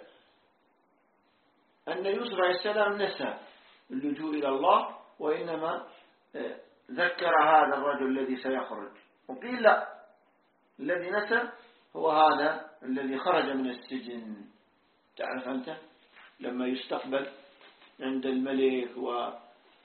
أن يوسف عليه السلام نسى اللجوء إلى الله وإنما ذكر هذا الرجل الذي سيخرج. وقيل لا، الذي نسى هو هذا الذي خرج من السجن. تعرف أنت لما يستقبل عند الملك وتخرج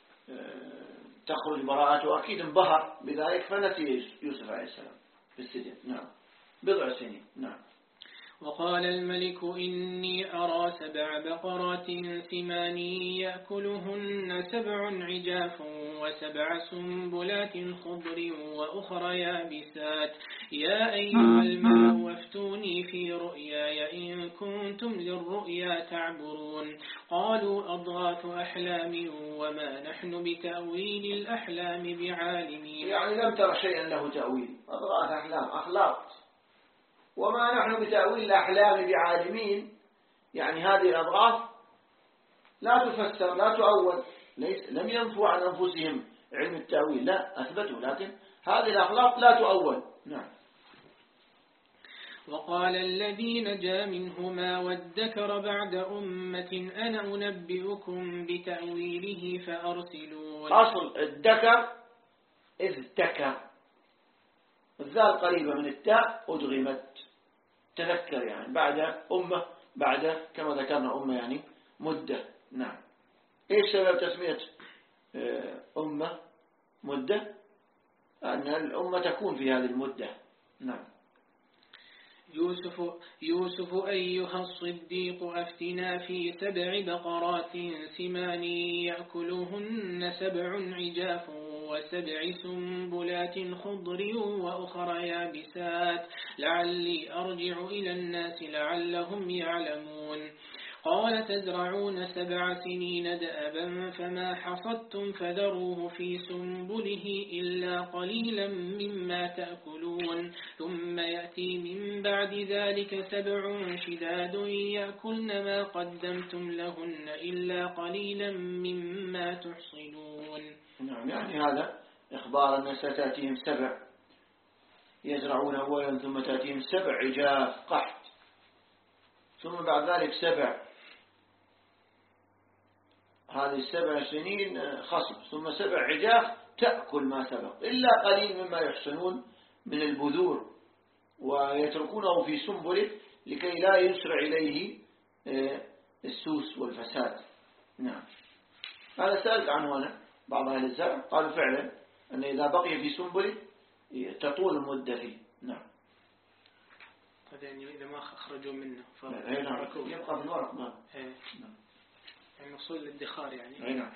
براءته أكيد انبهر بذلك فنسي يوسف عليه السلام في السجن. نعم. بضع سنين. نعم. وقال الملك إني أرى سبع بقرات ثمان يأكلهن سبع عجاف وسبع سنبلات خضر وأخرى يابسات يا أيها الملأ وافتوني في رؤياي إن كنتم للرؤيا تعبرون قالوا أضغاث أحلام وما نحن بتأويل الأحلام بعالمين. يعني لم تر شيئا له تأويل، أضغاث أحلام أخلاق، وما نحن بتأويل الأحلام بعالمين. يعني هذه الأضغاث لا تفسر لا تؤول، ليس لم ينفوا عن أنفسهم علم التأويل، لا أثبتوا، لكن هذه الأخلاق لا تؤول. نعم. وقال الذي نجا منهما وادكر بعد أمة أنا أنبئكم بتأويله فأرسلون. أصل الدكر إذ تكر، الذال قريبة من التاء أدغمت، تذكر يعني بعد أمة، بعد كما ذكرنا أمة يعني مدة. نعم. إيش سبب تسمية أمة مدة؟ أن الأمة تكون في هذه المدة. نعم. يوسف, يوسف أيها الصديق أفتنا في سبع بقرات سمان يأكلهن سبع عجاف وسبع سنبلات خضر وأخر يابسات لعلي أرجع إلى الناس لعلهم يعلمون. قال تزرعون سبع سنين دأبا فما حصدتم فذروه في سنبله إلا قليلا مما تأكلون ثم يأتي من بعد ذلك سبع شداد يأكلن ما قدمتم لهن إلا قليلا مما تحصنون. نعم، يعني هذا إخبار أن ستأتيهم سبع يزرعون أولا ثم تأتيهم سبع عجاف قحط ثم بعد ذلك سبع، هذه السبع سنين خصب ثم سبع عجاف تأكل ما سبق إلا قليل مما يحصنون من البذور ويتركونه في سنبله لكي لا يسرع إليه السوس والفساد. نعم. هذا سألت عنه أنا بعض أهل الزرع قالوا فعلا أن إذا بقي في سنبله تطول المدة فيه. نعم. هذا يعني إذا ما خرجوا منه يبقى في الورق. نعم. يعني وصول للدخار يعني. نعم.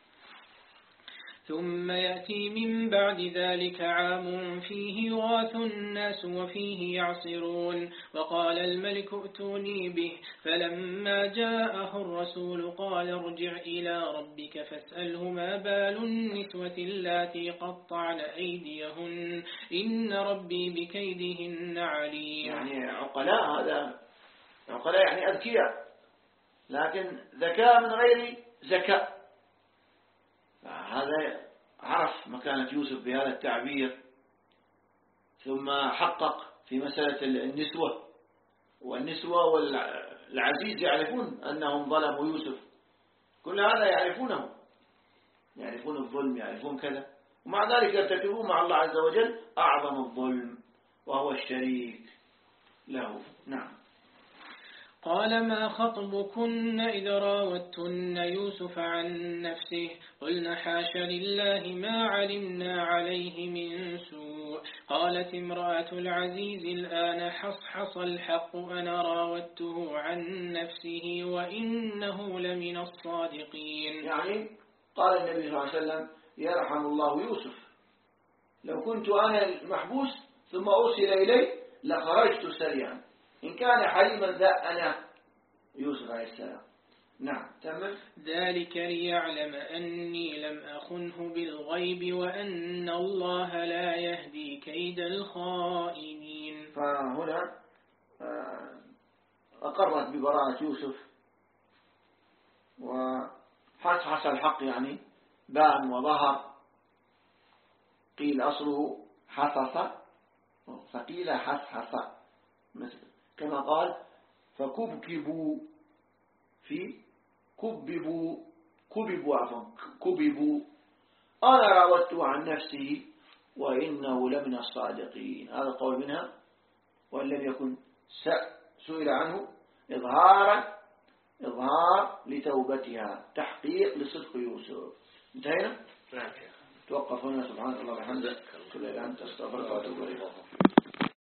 ثم يأتي من بعد ذلك عام فيه يغاث الناس وفيه يعصرون. وقال الملك ائتوني به فلما جاءه الرسول قال ارجع إلى ربك فاسأله ما بال النسوة اللاتي قطعن أيديهن إن ربي بكيدهن عليم. يعني عقلاء، هذا عقلاء يعني أذكياء لكن ذكاء من غير ذكاء. هذا عرف مكانة يوسف بهذا التعبير ثم حقق في مسألة النسوة، والنسوة والعزيز يعرفون أنهم ظلموا يوسف، كل هذا يعرفونه، يعرفون الظلم، يعرفون كذا، ومع ذلك يرتكبون مع الله عز وجل أعظم الظلم وهو الشريك له. نعم. قال ما خطبكن إذا راوتن يوسف عن نفسه قلنا حاش لله ما علمنا عليه من سوء. قالت امرأة العزيز الآن حصحص الحق أنا راودته عن نفسه وإنه لمن الصادقين. يعني قال النبي صلى الله عليه وسلم يرحم الله يوسف، لو كنت أنا المحبوس ثم أرسل إلي لخرجت سريعا إن كان حليما ذا أنا يوسف عليه السلام. نعم. تمام. ذلك ليعلم أني لم أخنه بالغيب وأن الله لا يهدي كيد الخائنين. فهنا أقرت ببراءة يوسف وحصحص الحق يعني بان وظهر، قيل أصله حصص فقيل حصحص كما قال فكبكبوا في كببوا كببوا عفوا كببوا أنا راودته عن نفسه وإنه لمن الصادقين. هذا القول منها، وإن لم يكن سئل عنه إظهارا إظهار لتوبتها تحقيق لصدق يوسف. انتهينا؟ توقف هنا. سبحان الله وبحمده كل الآن تستغفر وتوب